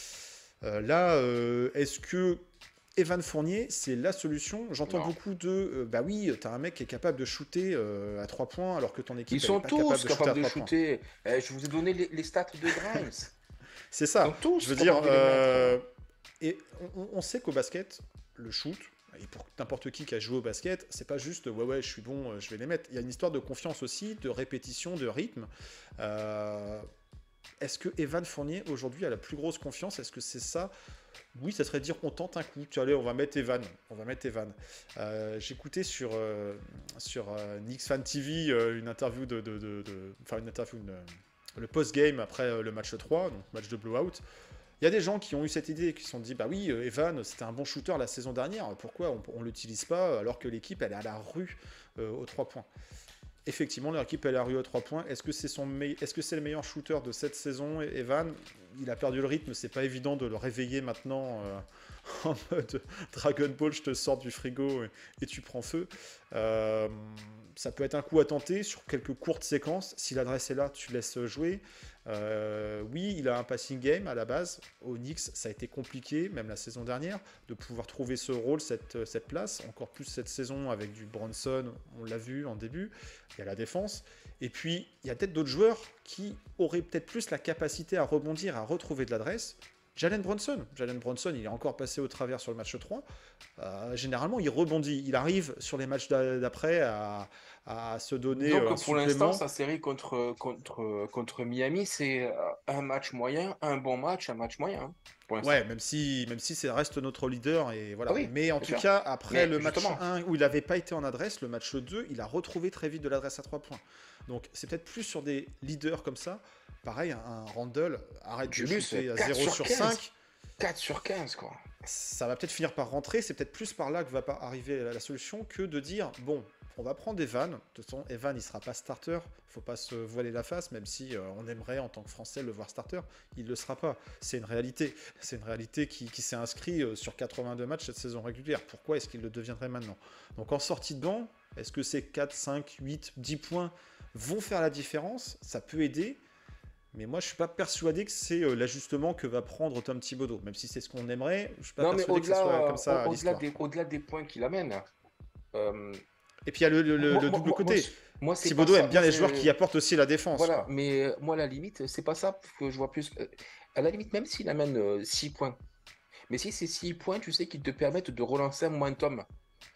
Là, est-ce que Evan Fournier, c'est la solution? J'entends
Non.
beaucoup de bah oui, t'as un mec qui est capable de shooter à 3 points alors que ton
Ils
équipe elle est
sont
pas capable
tous
de shooter à
capables de
3 points.
shooter. Je vous ai donné les stats de Grimes.
C'est
Ils sont
ça. Je
tous
veux dire,
capables de les mettre.
et on sait qu'au basket, le shoot, et pour n'importe qui a joué au basket, c'est pas juste ouais, je suis bon, je vais les mettre. Il y a une histoire de confiance aussi, de répétition, de rythme. Euh, Est-ce que Evan Fournier aujourd'hui a la plus grosse confiance? Est-ce que c'est ça? Oui, ça serait dire on tente un coup. Tu allez, on va mettre Evan. On va mettre Evan. J'écoutais sur Knicks Fan TV une interview enfin une interview, le post-game après le match 3, donc match de blowout. Il y a des gens qui ont eu cette idée, qui se sont dit bah oui, Evan, c'était un bon shooter la saison dernière. Pourquoi on l'utilise pas alors que l'équipe elle est à la rue aux 3 points? Effectivement, leur équipe elle a eu à 3 points. Est-ce que c'est est-ce que c'est le meilleur shooter de cette saison, Evan? Il a perdu le rythme, c'est pas évident de le réveiller maintenant en mode Dragon Ball, je te sors du frigo et tu prends feu. Euh, Ça peut être un coup à tenter sur quelques courtes séquences. Si l'adresse est là, tu laisses jouer. Oui, il a un passing game à la base. Au Knicks, ça a été compliqué, même la saison dernière, de pouvoir trouver ce rôle, cette place. Encore plus cette saison avec du Bronson, on l'a vu en début. Il y a la défense. Et puis, il y a peut-être d'autres joueurs qui auraient peut-être plus la capacité à rebondir, à retrouver de l'adresse. Jalen Brunson, il est encore passé au travers sur le match 3. Généralement, il rebondit. Il arrive sur les matchs d'après à se donner
Disons que
un
pour l'instant,
supplément.
sa série contre Miami, c'est un match moyen, un bon match, un match moyen, hein, pour l'instant.
Ouais, même si ça reste notre leader et
Ah
voilà.
oui,
Mais en
bien
tout
sûr.
cas, après
Mais
le match
justement,
1 où il n'avait pas été en adresse, le match 2, il a retrouvé très vite de l'adresse à 3 points. Donc c'est peut-être plus sur des leaders comme ça. Pareil, un Randle arrête de
Julius,
shooter à
4
0
sur
sur
15.
5.
4 sur 15, quoi.
Ça va peut-être finir par rentrer. C'est peut-être plus par là que va pas arriver la solution que de dire bon, on va prendre Evan. De toute façon, Evan, il sera pas starter. Faut pas se voiler la face, même si on aimerait en tant que Français le voir starter. Il le sera pas. C'est une réalité. C'est une réalité qui s'est inscrite sur 82 matchs cette saison régulière. Pourquoi est-ce qu'il le deviendrait maintenant? Donc en sortie de banc, est-ce que ces 4, 5, 8, 10 points vont faire la différence? Ça peut aider. Mais moi, je suis pas persuadé que c'est l'ajustement que va prendre Tom Thibodeau. Même si c'est ce qu'on aimerait, je suis pas
Non, mais
persuadé que ça soit comme
au-delà,
ça à l'histoire.
au-delà des points qu'il amène, euh,
Et puis il y a le double
moi,
côté.
moi, c'est pas
Thibodeau
ça.
aime bien
Moi,
les joueurs
c'est.
qui apportent aussi la défense,
Voilà,
quoi.
mais moi, à la limite, c'est pas ça que je vois plus. À la limite, même s'il amène 6 points, mais si ces 6 points, tu sais, qu'ils te permettent de relancer un momentum.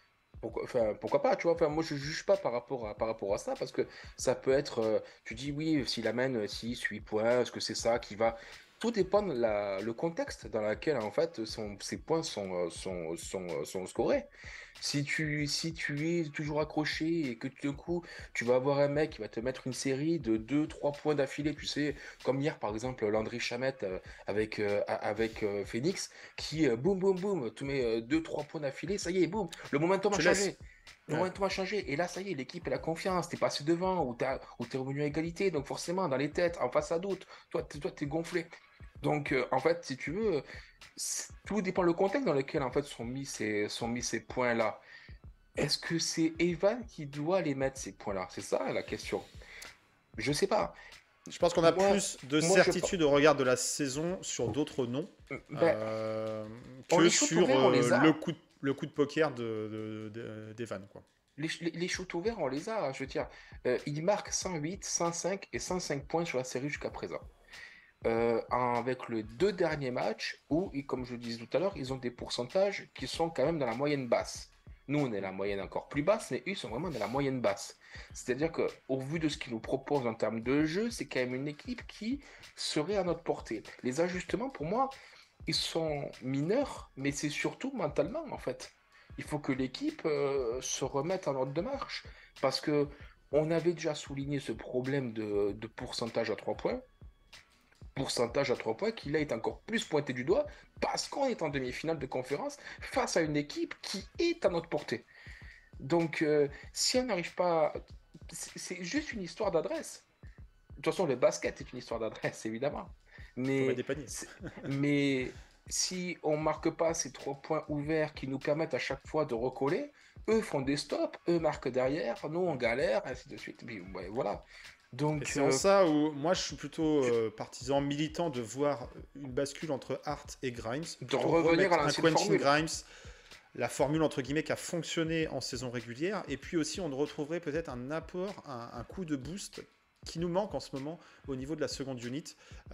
Pourquoi pas, tu vois, moi je juge pas par rapport à ça, parce que ça peut être, tu dis oui, s'il amène 6, 8 points, est-ce que c'est ça qui va... tout dépend de le contexte dans lequel en fait ces points sont scorés. Si tu es toujours accroché et que tout d'un coup tu vas avoir un mec qui va te mettre une série de deux trois points d'affilée, tu sais, comme hier par exemple Landry Chamette avec Phoenix, qui boum boum boum, te met 2-3 points d'affilée, ça y est, boum, le momentum a
Tu laisses.
changé. Le
Ouais.
momentum a changé, et là, ça y est, l'équipe, elle a confiance, t'es passé devant, ou t'es revenu à égalité, donc forcément, dans les têtes, en face à d'autres, toi, t'es gonflé. Donc, en fait, si tu veux, tout dépend le contexte dans lequel, en fait, sont mis ces points-là. Est-ce que c'est Evan qui doit les mettre, ces points-là? C'est ça, la question. Je sais pas.
Je pense qu'on a
Moi,
plus de
moi,
certitude au regard de la saison sur d'autres noms
ben, on
que
les shoot
sur
ouverts, on les a.
le coup de poker d'Evan, quoi.
Les shoots ouverts, on les a. Je veux dire, il marque 108, 105 et 105 points sur la série jusqu'à présent. Avec les deux derniers matchs où, comme je le disais tout à l'heure, ils ont des pourcentages qui sont quand même dans la moyenne basse. Nous, on est la moyenne encore plus basse, mais eux, ils sont vraiment dans la moyenne basse. C'est-à-dire qu'au vu de ce qu'ils nous proposent en termes de jeu, c'est quand même une équipe qui serait à notre portée. Les ajustements, pour moi, ils sont mineurs, mais c'est surtout mentalement, en fait. Il faut que l'équipe se remette en ordre de marche. Parce que on avait déjà souligné ce problème de pourcentage à 3 points. Pourcentage à 3 points qui là est encore plus pointé du doigt parce qu'on est en demi-finale de conférence face à une équipe qui est à notre portée. Donc, si on n'arrive pas. C'est juste une histoire d'adresse. De toute façon, le basket est une histoire d'adresse, évidemment.
Faut mettre
Mais,
des paniers.
mais si on ne marque pas ces 3 points ouverts qui nous permettent à chaque fois de recoller, eux font des stops, eux marquent derrière, nous on galère, ainsi de suite. Mais ouais, voilà.
Et
Donc,
c'est en ça où moi je suis plutôt partisan militant de voir une bascule entre Hart et Grimes,
de
plutôt
revenir à
remettre un
l'ancienne
Quentin
formule.
Grimes, la formule entre guillemets qui a fonctionné en saison régulière, et puis aussi on retrouverait peut-être un apport, un coup de boost qui nous manque en ce moment au niveau de la seconde unit,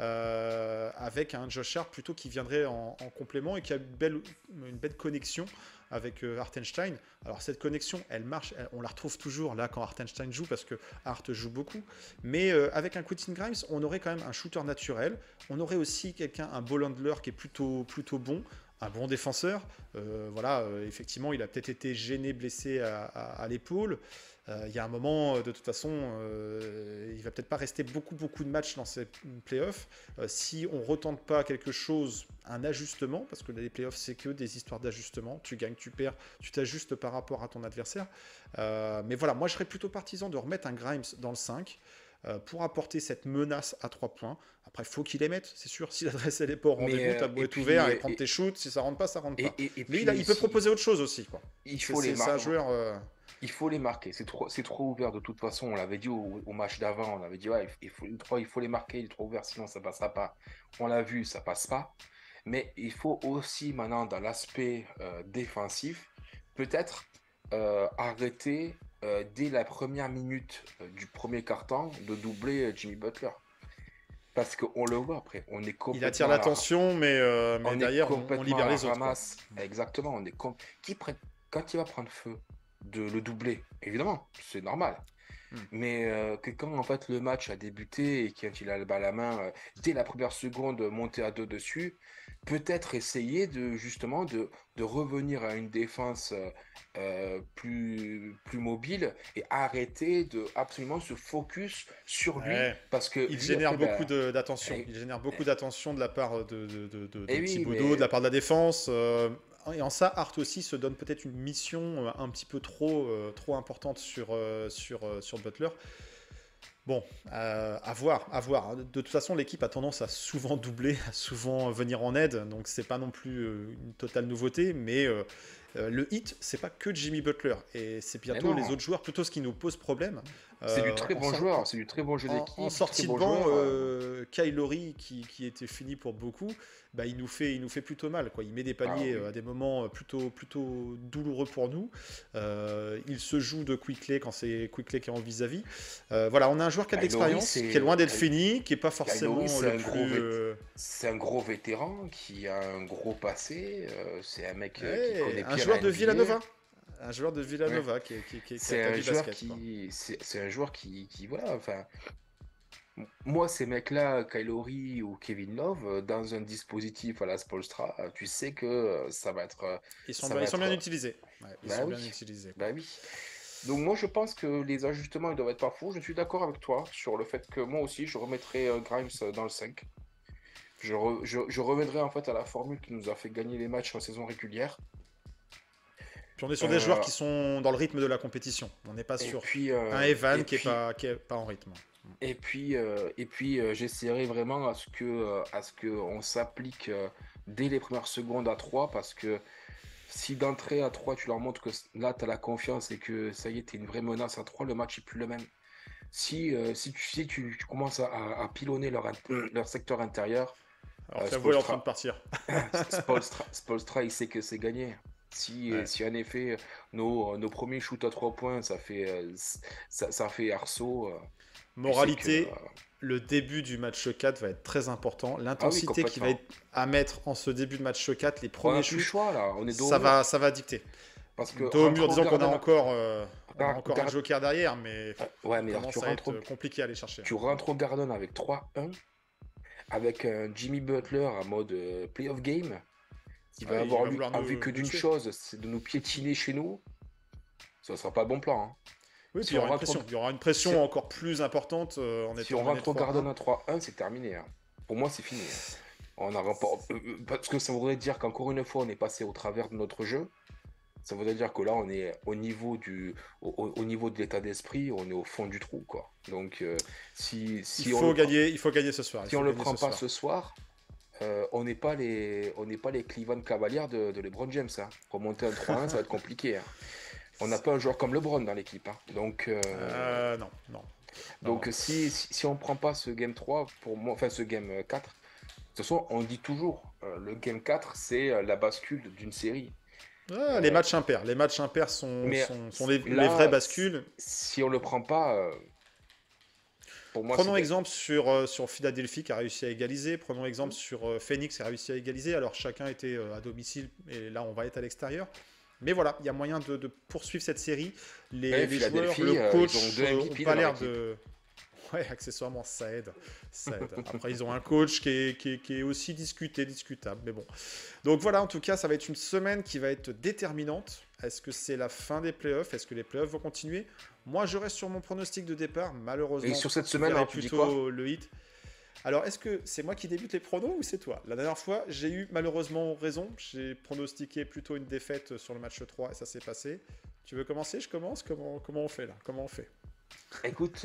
avec un Josh Hart plutôt qui viendrait en complément et qui a une belle connexion avec Hartenstein. Alors cette connexion, elle marche, on la retrouve toujours là quand Hartenstein joue parce que Hart joue beaucoup, mais avec un Quentin Grimes, on aurait quand même un shooter naturel, on aurait aussi quelqu'un, un ball handler qui est plutôt bon, un bon défenseur. Voilà, effectivement, il a peut-être été gêné, blessé à l'épaule. Il y a un moment, de toute façon, il va peut-être pas rester beaucoup de matchs dans ces playoffs. Si on retente pas quelque chose, un ajustement, parce que les playoffs c'est que des histoires d'ajustement, tu gagnes, tu perds, tu t'ajustes par rapport à ton adversaire. Mais voilà, moi je serais plutôt partisan de remettre un Grimes dans le 5 pour apporter cette menace à 3 points. Après, il faut qu'il les mette, c'est sûr. Si l'adresse elle n'est pas au
Mais,
rendez-vous, t'as beau
et
être
puis,
ouvert et prendre tes shoots. Si ça rentre pas, ça rentre pas.
et
Mais
puis
il peut
si,
proposer autre chose aussi, quoi.
il
C'est
faut les
un
marquer.
joueur.
Il faut les marquer. C'est trop ouvert de toute façon. On l'avait dit au match d'avant. On avait dit ouais, il faut les marquer. Il est trop ouvert, sinon ça passera pas. On l'a vu, ça passe pas. Mais il faut aussi maintenant dans l'aspect défensif, peut-être arrêter dès la première minute du premier quart-temps de doubler Jimmy Butler. Parce qu'on le voit après, on est
Il attire
complètement
l'attention, mais
on est
derrière, on
complètement à
libère
la
les autres, quoi.
ramasse. Exactement. Quand il va prendre feu, de le doubler, évidemment, c'est normal.
Hmm.
Mais que quand en fait le match a débuté et quand il a le bas à la main, dès la première seconde, monter à deux dessus, peut-être essayer de revenir à une défense plus mobile et arrêter de absolument se focus sur lui
Ouais.
parce que
Il
lui
génère
après,
beaucoup d'attention.
eh,
Il génère beaucoup d'attention de la part de
oui,
Thibodeau, de la
mais
part de la défense. Et en ça, Hart aussi se donne peut-être une mission un petit peu trop importante sur Butler. Bon, à voir, à voir. De toute façon, l'équipe a tendance à souvent doubler, à souvent venir en aide, donc c'est pas non plus une totale nouveauté, mais le hit, c'est pas que Jimmy Butler, et c'est
mais
bientôt les
non.
autres joueurs plutôt ce qui nous pose problème.
C'est du très
En,
bon
sort-
joueur, c'est du très bon jeu
en
d'équipe, du très
sortie de
bon
banc,
joueur.
Kyle Lowry, qui était fini pour beaucoup, bah, il nous fait plutôt mal, quoi. Il met des paniers
Oui.
à des moments plutôt douloureux pour nous. Il se joue de Quickley quand c'est Quickley qui est en vis-à-vis. Voilà, on a un joueur qui a de
Kyle Lowry,
l'expérience, qui est loin d'être
Kyle-
fini, qui est pas
Kyle Lowry,
forcément le plus.
c'est un gros vétéran qui a un gros passé. C'est un mec qui
Ouais,
connaît
un
bien
joueur
la
de
NBA.
Villanova. Un joueur de
Ouais.
Villanova qui
C'est
a
un
du
joueur
basket, quoi.
c'est un joueur qui voilà, enfin, Moi, ces mecs-là, Kylori ou Kevin Love, dans un dispositif à la Spolstra, tu sais que ça va
Ils sont bien
être,
utilisés. Ouais, ils
bah
sont bien
oui,
utilisés.
bah oui. Donc moi, je pense que les ajustements, ils doivent être pas fous. Je suis d'accord avec toi sur le fait que moi aussi, je remettrai Grimes dans le 5. Je reviendrai en fait à la formule qui nous a fait gagner les matchs en saison régulière.
Puis on est sur des joueurs
Euh,
qui sont dans le rythme de la compétition. On n'est pas
et
sur
puis,
un
euh, et
Evan
puis,
qui est pas en rythme.
j'essaierai vraiment à ce que on s'applique dès les premières secondes à 3 parce que si d'entrée à 3 tu leur montres que là, tu as la confiance et que ça y est, tu es une vraie menace à 3 le match n'est plus le même. Si tu commences à pilonner leur secteur intérieur,
Alors que la voix est en train de
Spoelstra,
partir.
Spoelstra, il sait que c'est gagné.
Ouais.
Si en effet nos premiers shoots à 3 points, ça fait arceau, tu sais que.
Moralité, le début du match 4 va être très important.
Ah oui,
L'intensité qui va
complètement.
être à mettre en ce début de match 4, les
On
premiers
n'a plus le
shoots,
choix là, on est dos au mur.
ça va dicter.
Parce que
Dos au mur,
rentre au
disons qu'on a
Garden.
on a encore un joker derrière, mais
Ouais, mais
ça
alors
commence à être compliqué à aller chercher.
tu rentres au Garden avec 3-1, avec un Jimmy Butler en mode playoff game, qui va
Ouais, il
avoir
va
lui
vouloir
envie
nous,
que
nous
d'une
tuer.
chose, c'est de nous piétiner chez nous. Ça sera pas le bon plan, hein.
Oui, puis
Si
il y
on
aura une
rentre au,
pression. Il y aura une
si,
pression encore plus importante en
si
étant
on
mené
rentre au Garden
3-1.
à 3-1, c'est terminé, hein. Pour moi, c'est fini, hein. On a parce que ça voudrait dire qu'encore une fois, on est passé au travers de notre jeu. Ça voudrait dire que là, on est au niveau de l'état d'esprit, on est au fond du trou, quoi. Donc,
Il faut gagner ce soir. Il
si on
faut
le
gagner
prend
ce
pas
soir.
ce soir, on n'est pas les Cleveland Cavaliers de LeBron James, hein. Remonter un 3-1, ça va être compliqué, hein. On n'a pas un joueur comme LeBron dans l'équipe, hein.
Non, non, non,
Donc
non.
si on prend pas ce game 3, pour moi, enfin ce game 4, de toute façon, on dit toujours, le game 4, c'est la bascule d'une série.
Ah,
Euh,
les matchs impairs
mais
sont les vraies
là,
bascules.
si on le prend pas, pour moi, c'est
Prenons
dead.
exemple sur Philadelphie qui a réussi à égaliser. Prenons exemple sur Phoenix qui a réussi à égaliser. Alors chacun était à domicile et là on va être à l'extérieur. Mais voilà, il y a moyen de poursuivre cette série.
Ouais,
Les joueurs,
Philadelphie,
le
ils ont
coach
deux
ont
MVP
pas
dans leur
l'air
équipe.
de... Ouais, accessoirement, ça aide. Ça aide. Après, ils ont un coach qui est aussi discutable. Mais bon. Donc voilà, en tout cas, ça va être une semaine qui va être déterminante. Est-ce que c'est la fin des playoffs? Est-ce que les playoffs vont continuer? Moi, je reste sur mon pronostic de départ.
Et
Malheureusement,
sur cette
je
semaine,
verrai
alors, tu dis quoi?
plutôt le hit. Alors, est-ce que c'est moi qui débute les pronos ou c'est toi? La dernière fois, j'ai eu malheureusement raison. J'ai pronostiqué plutôt une défaite sur le match 3 et ça s'est passé. Tu veux commencer? Je commence? Comment on fait là? Comment on fait?
Écoute,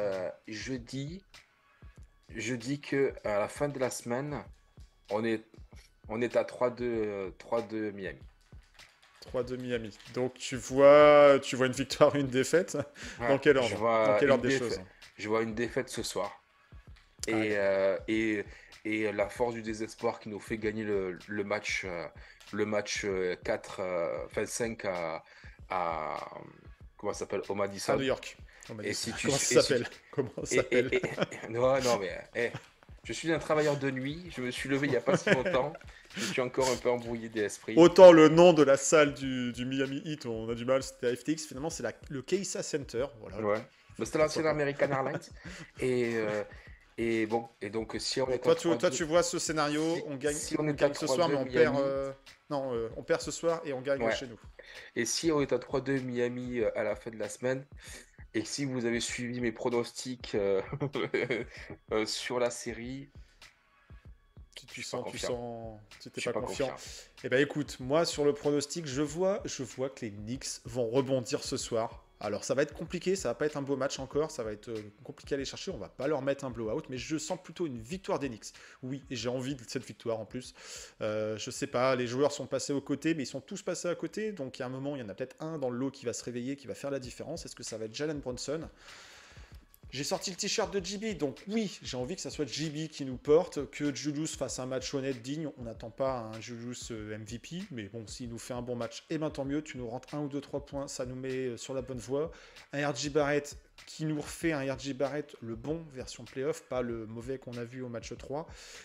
je dis que à la fin de la semaine, on est, on est à 3-2 Miami.
3-2 Miami. Donc tu vois une victoire, une défaite.
Ouais,
Dans quel
je
ordre? Dans
vois
quel
une
ordre des choses?
défaite, je vois une défaite ce soir. Et,
Allez.
euh, et, et la force du désespoir qui nous fait gagner le match 4, enfin 5 à- comment ça s'appelle, au
À
Madison.
New York. On m'a
Et
dit ça.
si tu,
Comment ça
et si
s'appelle? Comment ça
Et,
s'appelle?
non, non, mais je suis un travailleur de nuit. Je me suis levé il n'y a pas si longtemps. Je suis encore un peu embrouillé d'esprit.
Autant le nom de la salle du Miami Heat, on a du mal, c'était à FTX. Finalement, c'est le Keisa Center. Voilà.
Ouais. Mais c'était
Pourquoi
l'ancienne
pas.
American Airlines. Et, euh, et bon, et donc si on
Bon,
est à
toi,
3-2,
tu vois ce scénario,
si on
on
est à
gagne ce soir,
3-2
mais on perd.
Miami,
Non, on perd ce soir et on gagne
ouais.
chez nous.
Et si on est à 3-2 Miami à la fin de la semaine, et si vous avez suivi mes pronostics sur la série, je suis pas confiant.
Tu
Je
t'es
suis
pas
pas
confiant.
confiant.
Eh ben écoute, moi sur le pronostic, je vois que les Knicks vont rebondir ce soir. Alors ça va être compliqué, ça va pas être un beau match encore, ça va être compliqué à aller chercher, on va pas leur mettre un blowout, mais je sens plutôt une victoire des Knicks. Oui, et j'ai envie de cette victoire en plus. Je sais pas, les joueurs sont passés aux côtés, mais ils sont tous passés à côté, donc il y a un moment, il y en a peut-être un dans le lot qui va se réveiller, qui va faire la différence. Est-ce que ça va être Jalen Brunson? J'ai sorti le t-shirt de JB, donc oui, j'ai envie que ça soit JB qui nous porte, que Julius fasse un match honnête, digne. On n'attend pas un Julius MVP, mais bon, s'il nous fait un bon match, eh ben tant mieux, tu nous rentres 1 ou 2, 3 points, ça nous met sur la bonne voie. Un RJ Barrett qui nous refait un RJ Barrett, le bon version playoff, pas le mauvais qu'on a vu au match 3.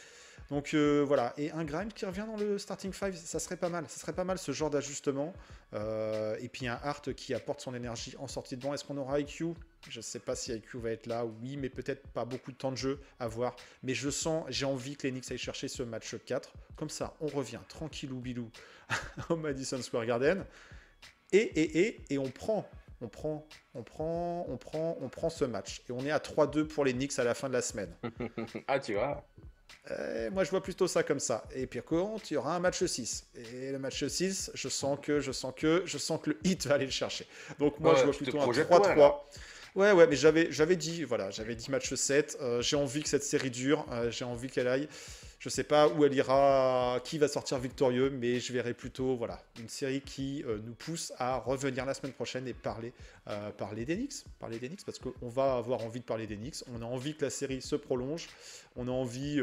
Donc voilà, et un Grimes qui revient dans le starting 5, ça serait pas mal. Ça serait pas mal ce genre d'ajustement. Et puis un Hart qui apporte son énergie en sortie de banc. Est-ce qu'on aura IQ? Je ne sais pas si IQ va être là, oui, mais peut-être pas beaucoup de temps de jeu à voir. Mais j'ai envie que les Knicks aillent chercher ce match 4. Comme ça, on revient tranquillou bilou au Madison Square Garden. Et on prend ce match. Et on est à 3-2 pour les Knicks à la fin de la semaine.
Ah, tu vois.
Moi, je vois plutôt ça comme ça. Et puis, contre, il y aura un match 6. Et le match 6, je sens que le Heat va aller le chercher. Donc, moi, je vois plutôt un 3-3. Ouais, mais j'avais dit match 7. J'ai envie que cette série dure. J'ai envie qu'elle aille. Je sais pas où elle ira, qui va sortir victorieux, mais je verrai plutôt une série qui nous pousse à revenir la semaine prochaine et parler des Knicks. Parler des Knicks, parce qu'on va avoir envie de parler des Knicks. On a envie que la série se prolonge. On a envie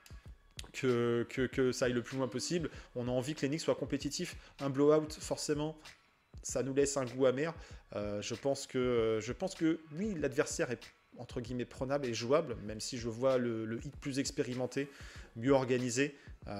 que ça aille le plus loin possible. On a envie que les Knicks soient compétitifs. Un blowout, forcément, ça nous laisse un goût amer. Je pense que oui, l'adversaire est entre guillemets prenable et jouable, même si je vois le Heat plus expérimenté, mieux organisé,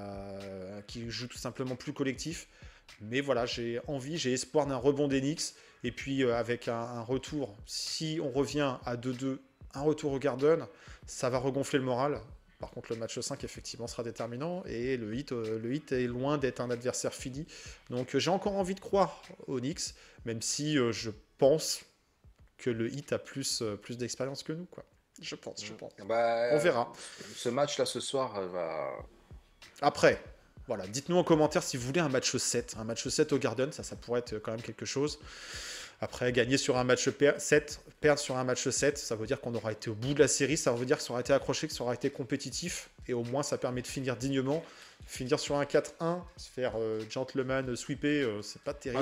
qui joue tout simplement plus collectif. Mais voilà, j'ai espoir d'un rebond des Knicks. Et puis avec un retour, si on revient à 2-2, un retour au Garden, ça va regonfler le moral. Par contre, le match 5, effectivement, sera déterminant. Et le Heat est loin d'être un adversaire fini. Donc j'ai encore envie de croire aux Knicks, même si je pense que le Heat a plus d'expérience que nous, quoi. Je pense.
Bah,
on verra.
Ce match-là, ce soir, va...
Après, voilà, dites-nous en commentaire si vous voulez un match 7. Un match 7 au Garden, ça pourrait être quand même quelque chose. Après, gagner sur un match 7, perdre sur un match 7, ça veut dire qu'on aura été au bout de la série, ça veut dire que ça aura été accroché, que ça aura été compétitif, et au moins ça permet de finir dignement. Finir sur un 4-1, se faire gentleman sweeper, c'est pas terrible.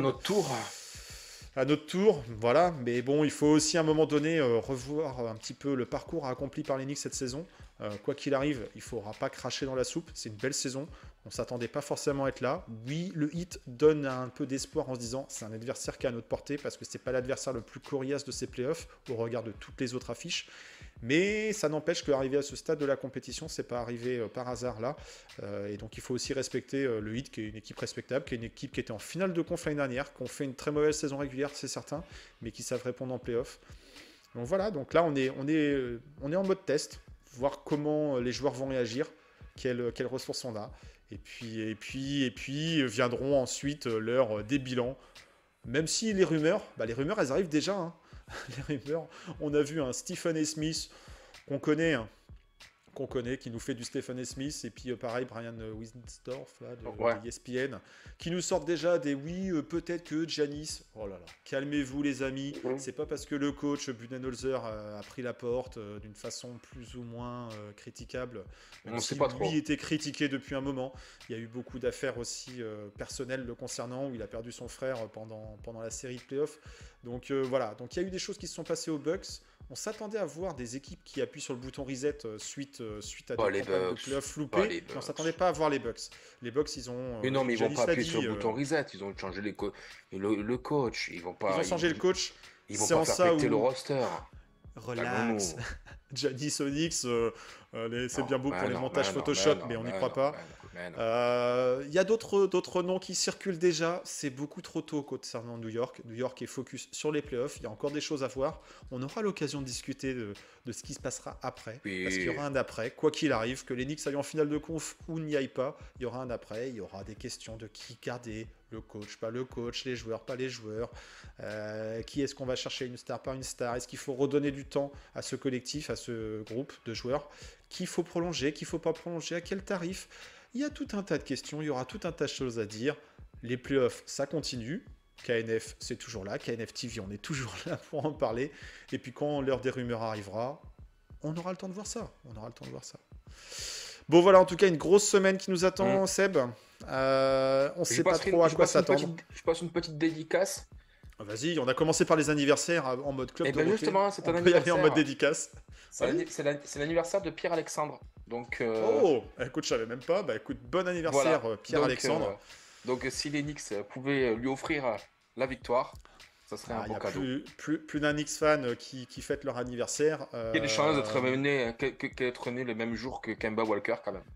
À notre tour, voilà. Mais bon, il faut aussi à un moment donné revoir un petit peu le parcours accompli par les Knicks cette saison. Quoi qu'il arrive, il ne faudra pas cracher dans la soupe. C'est une belle saison. On ne s'attendait pas forcément à être là. Oui, le Heat donne un peu d'espoir en se disant c'est un adversaire qui est à notre portée parce que ce n'est pas l'adversaire le plus coriace de ces playoffs au regard de toutes les autres affiches. Mais ça n'empêche qu'arriver à ce stade de la compétition, c'est pas arrivé par hasard là. Et donc il faut aussi respecter le Heat, qui est une équipe respectable, qui est une équipe qui était en finale de conf l'année dernière, qui ont fait une très mauvaise saison régulière, c'est certain, mais qui savent répondre en playoff. Donc voilà, donc là on est en mode test, voir comment les joueurs vont réagir, quelles ressources on a. Et puis viendront ensuite l'heure des bilans. Même si les rumeurs, elles arrivent déjà, hein. Les rumeurs, on a vu un Stephen A. Smith qu'on connaît, qui nous fait du Stephen A. Smith, et puis pareil Brian Winsdorf là, de ESPN, qui nous sortent déjà des peut-être que Giannis. Oh là là, calmez-vous les amis, c'est pas parce que le coach Budenholzer a pris la porte d'une façon plus ou moins critiquable,
on sait pas trop.
Lui était critiqué depuis un moment. Il y a eu beaucoup d'affaires aussi personnelles le concernant, où il a perdu son frère pendant la série de playoffs. Donc voilà, donc il y a eu des choses qui se sont passées aux Bucks. On s'attendait à voir des équipes qui appuient sur le bouton reset suite à des campagnes de playoffs loupées. On ne s'attendait pas à voir les Bucks. Les Bucks, ils ont...
Mais non, mais ils vont pas appuyer sur le bouton reset. Ils ont changé le coach. Ils vont
changer le coach.
Ils vont pas faire péter le roster.
Relax. Giannis Onyx, c'est bien beau pour les montages Photoshop, mais on n'y croit pas. Il y a d'autres noms qui circulent déjà. C'est beaucoup trop tôt concernant New York. New York est focus sur les playoffs. Il y a encore des choses à voir. On aura l'occasion de discuter de ce qui se passera après. Parce qu'il y aura un après. Quoi qu'il arrive, que les Knicks aillent en finale de conf ou n'y aillent pas, il y aura un après. Il y aura des questions de qui garder. Le coach, pas le coach, les joueurs, pas les joueurs. Qui est-ce qu'on va chercher, une star, pas une star? Est-ce qu'il faut redonner du temps à ce collectif, à ce groupe de joueurs? Qu'il faut prolonger, qu'il ne faut pas prolonger, à quel tarif? Il y a tout un tas de questions, il y aura tout un tas de choses à dire. Les playoffs, ça continue. KNF, c'est toujours là. KNF TV, on est toujours là pour en parler. Et puis quand l'heure des rumeurs arrivera, on aura le temps de voir ça. Bon voilà, en tout cas, une grosse semaine qui nous attend, Seb. On ne sait pas trop à quoi s'attendre.
Je passe une petite dédicace.
Vas-y, on a commencé par les anniversaires en mode club.
Et bien justement, c'est un
anniversaire. On peut y aller en mode dédicace.
C'est l'anniversaire de Pierre-Alexandre. Donc,
Oh, écoute, je savais même pas. Bah écoute, bon anniversaire voilà. Pierre-Alexandre.
Donc si les Knicks pouvaient lui offrir la victoire, ça serait un bon cadeau.
Plus d'un Knicks fan qui fête leur anniversaire.
Il y a des chances d'être né le même jour que Kemba Walker quand même.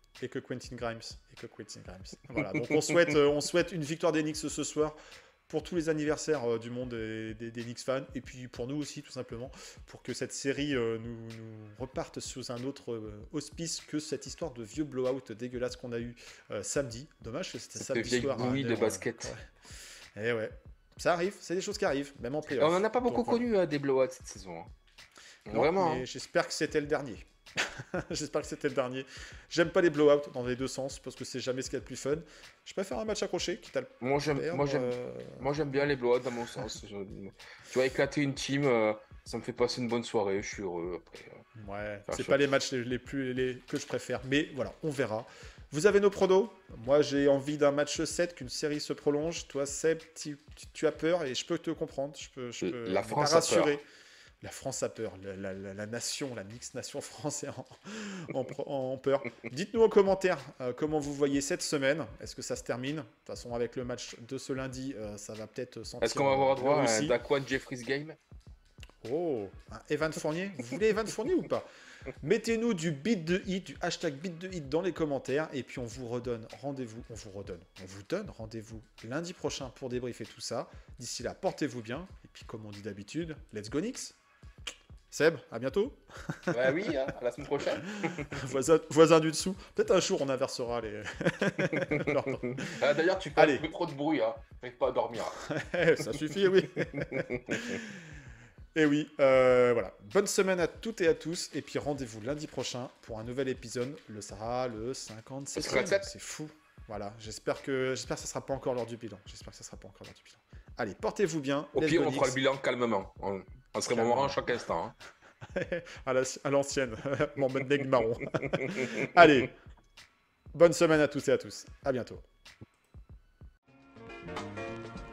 Et que Quentin Grimes. Voilà, donc on souhaite une victoire des Knicks ce soir pour tous les anniversaires du monde des Knicks fans, et puis pour nous aussi, tout simplement, pour que cette série nous reparte sous un autre auspice que cette histoire de vieux blowout dégueulasse qu'on a eu samedi. Dommage que c'était samedi soir.
Cette vieille bouillie de basket.
Ouais. Et ouais, ça arrive, c'est des choses qui arrivent, même en playoff.
On n'en a pas beaucoup connu des blowouts cette saison.
Non,
vraiment.
Mais j'espère que c'était le dernier. J'espère que c'était le dernier. J'aime pas les blowouts dans les deux sens parce que c'est jamais ce qu'il y a de plus fun. Je préfère un match accroché quitte à le
Moi j'aime bien les blowouts dans mon sens. Tu vois, éclater une team, ça me fait passer une bonne soirée, je suis heureux après.
Ouais, c'est pas les matchs que je préfère, mais voilà, on verra. Vous avez nos pronos. Moi j'ai envie d'un match 7, qu'une série se prolonge. Toi Seb, tu as peur et je peux te comprendre. Je peux
La France a peur.
La France a peur, la nation, la mixte nation France est en peur. Dites-nous en commentaire comment vous voyez cette semaine. Est-ce que ça se termine? De toute façon, avec le match de ce lundi, ça va peut-être sentir.
Est-ce qu'on va avoir droit à un Daquan Jeffries game?
Oh, un Evan Fournier. Vous voulez Evan Fournier ou pas? Mettez-nous du beat de hit, du hashtag beat de hit dans les commentaires, et puis on vous donne rendez-vous lundi prochain pour débriefer tout ça. D'ici là, portez-vous bien, et puis comme on dit d'habitude, let's go Knicks. Seb, à bientôt.
Bah oui, à la semaine prochaine.
voisin du dessous. Peut-être un jour on inversera les.
D'ailleurs, tu fais trop de bruit, hein. N'arrive pas à dormir.
Ça suffit, oui. Et oui, voilà. Bonne semaine à toutes et à tous. Et puis rendez-vous lundi prochain pour un nouvel épisode. Le sera le 57e. C'est fou. Voilà. J'espère que ça sera pas encore lors du bilan. Allez, portez-vous bien.
Au pire, on fera le bilan calmement. On serait marrant à chaque instant.
Hein. à l'ancienne. Mon nègre marron. Allez. Bonne semaine à tous et à tous. À bientôt.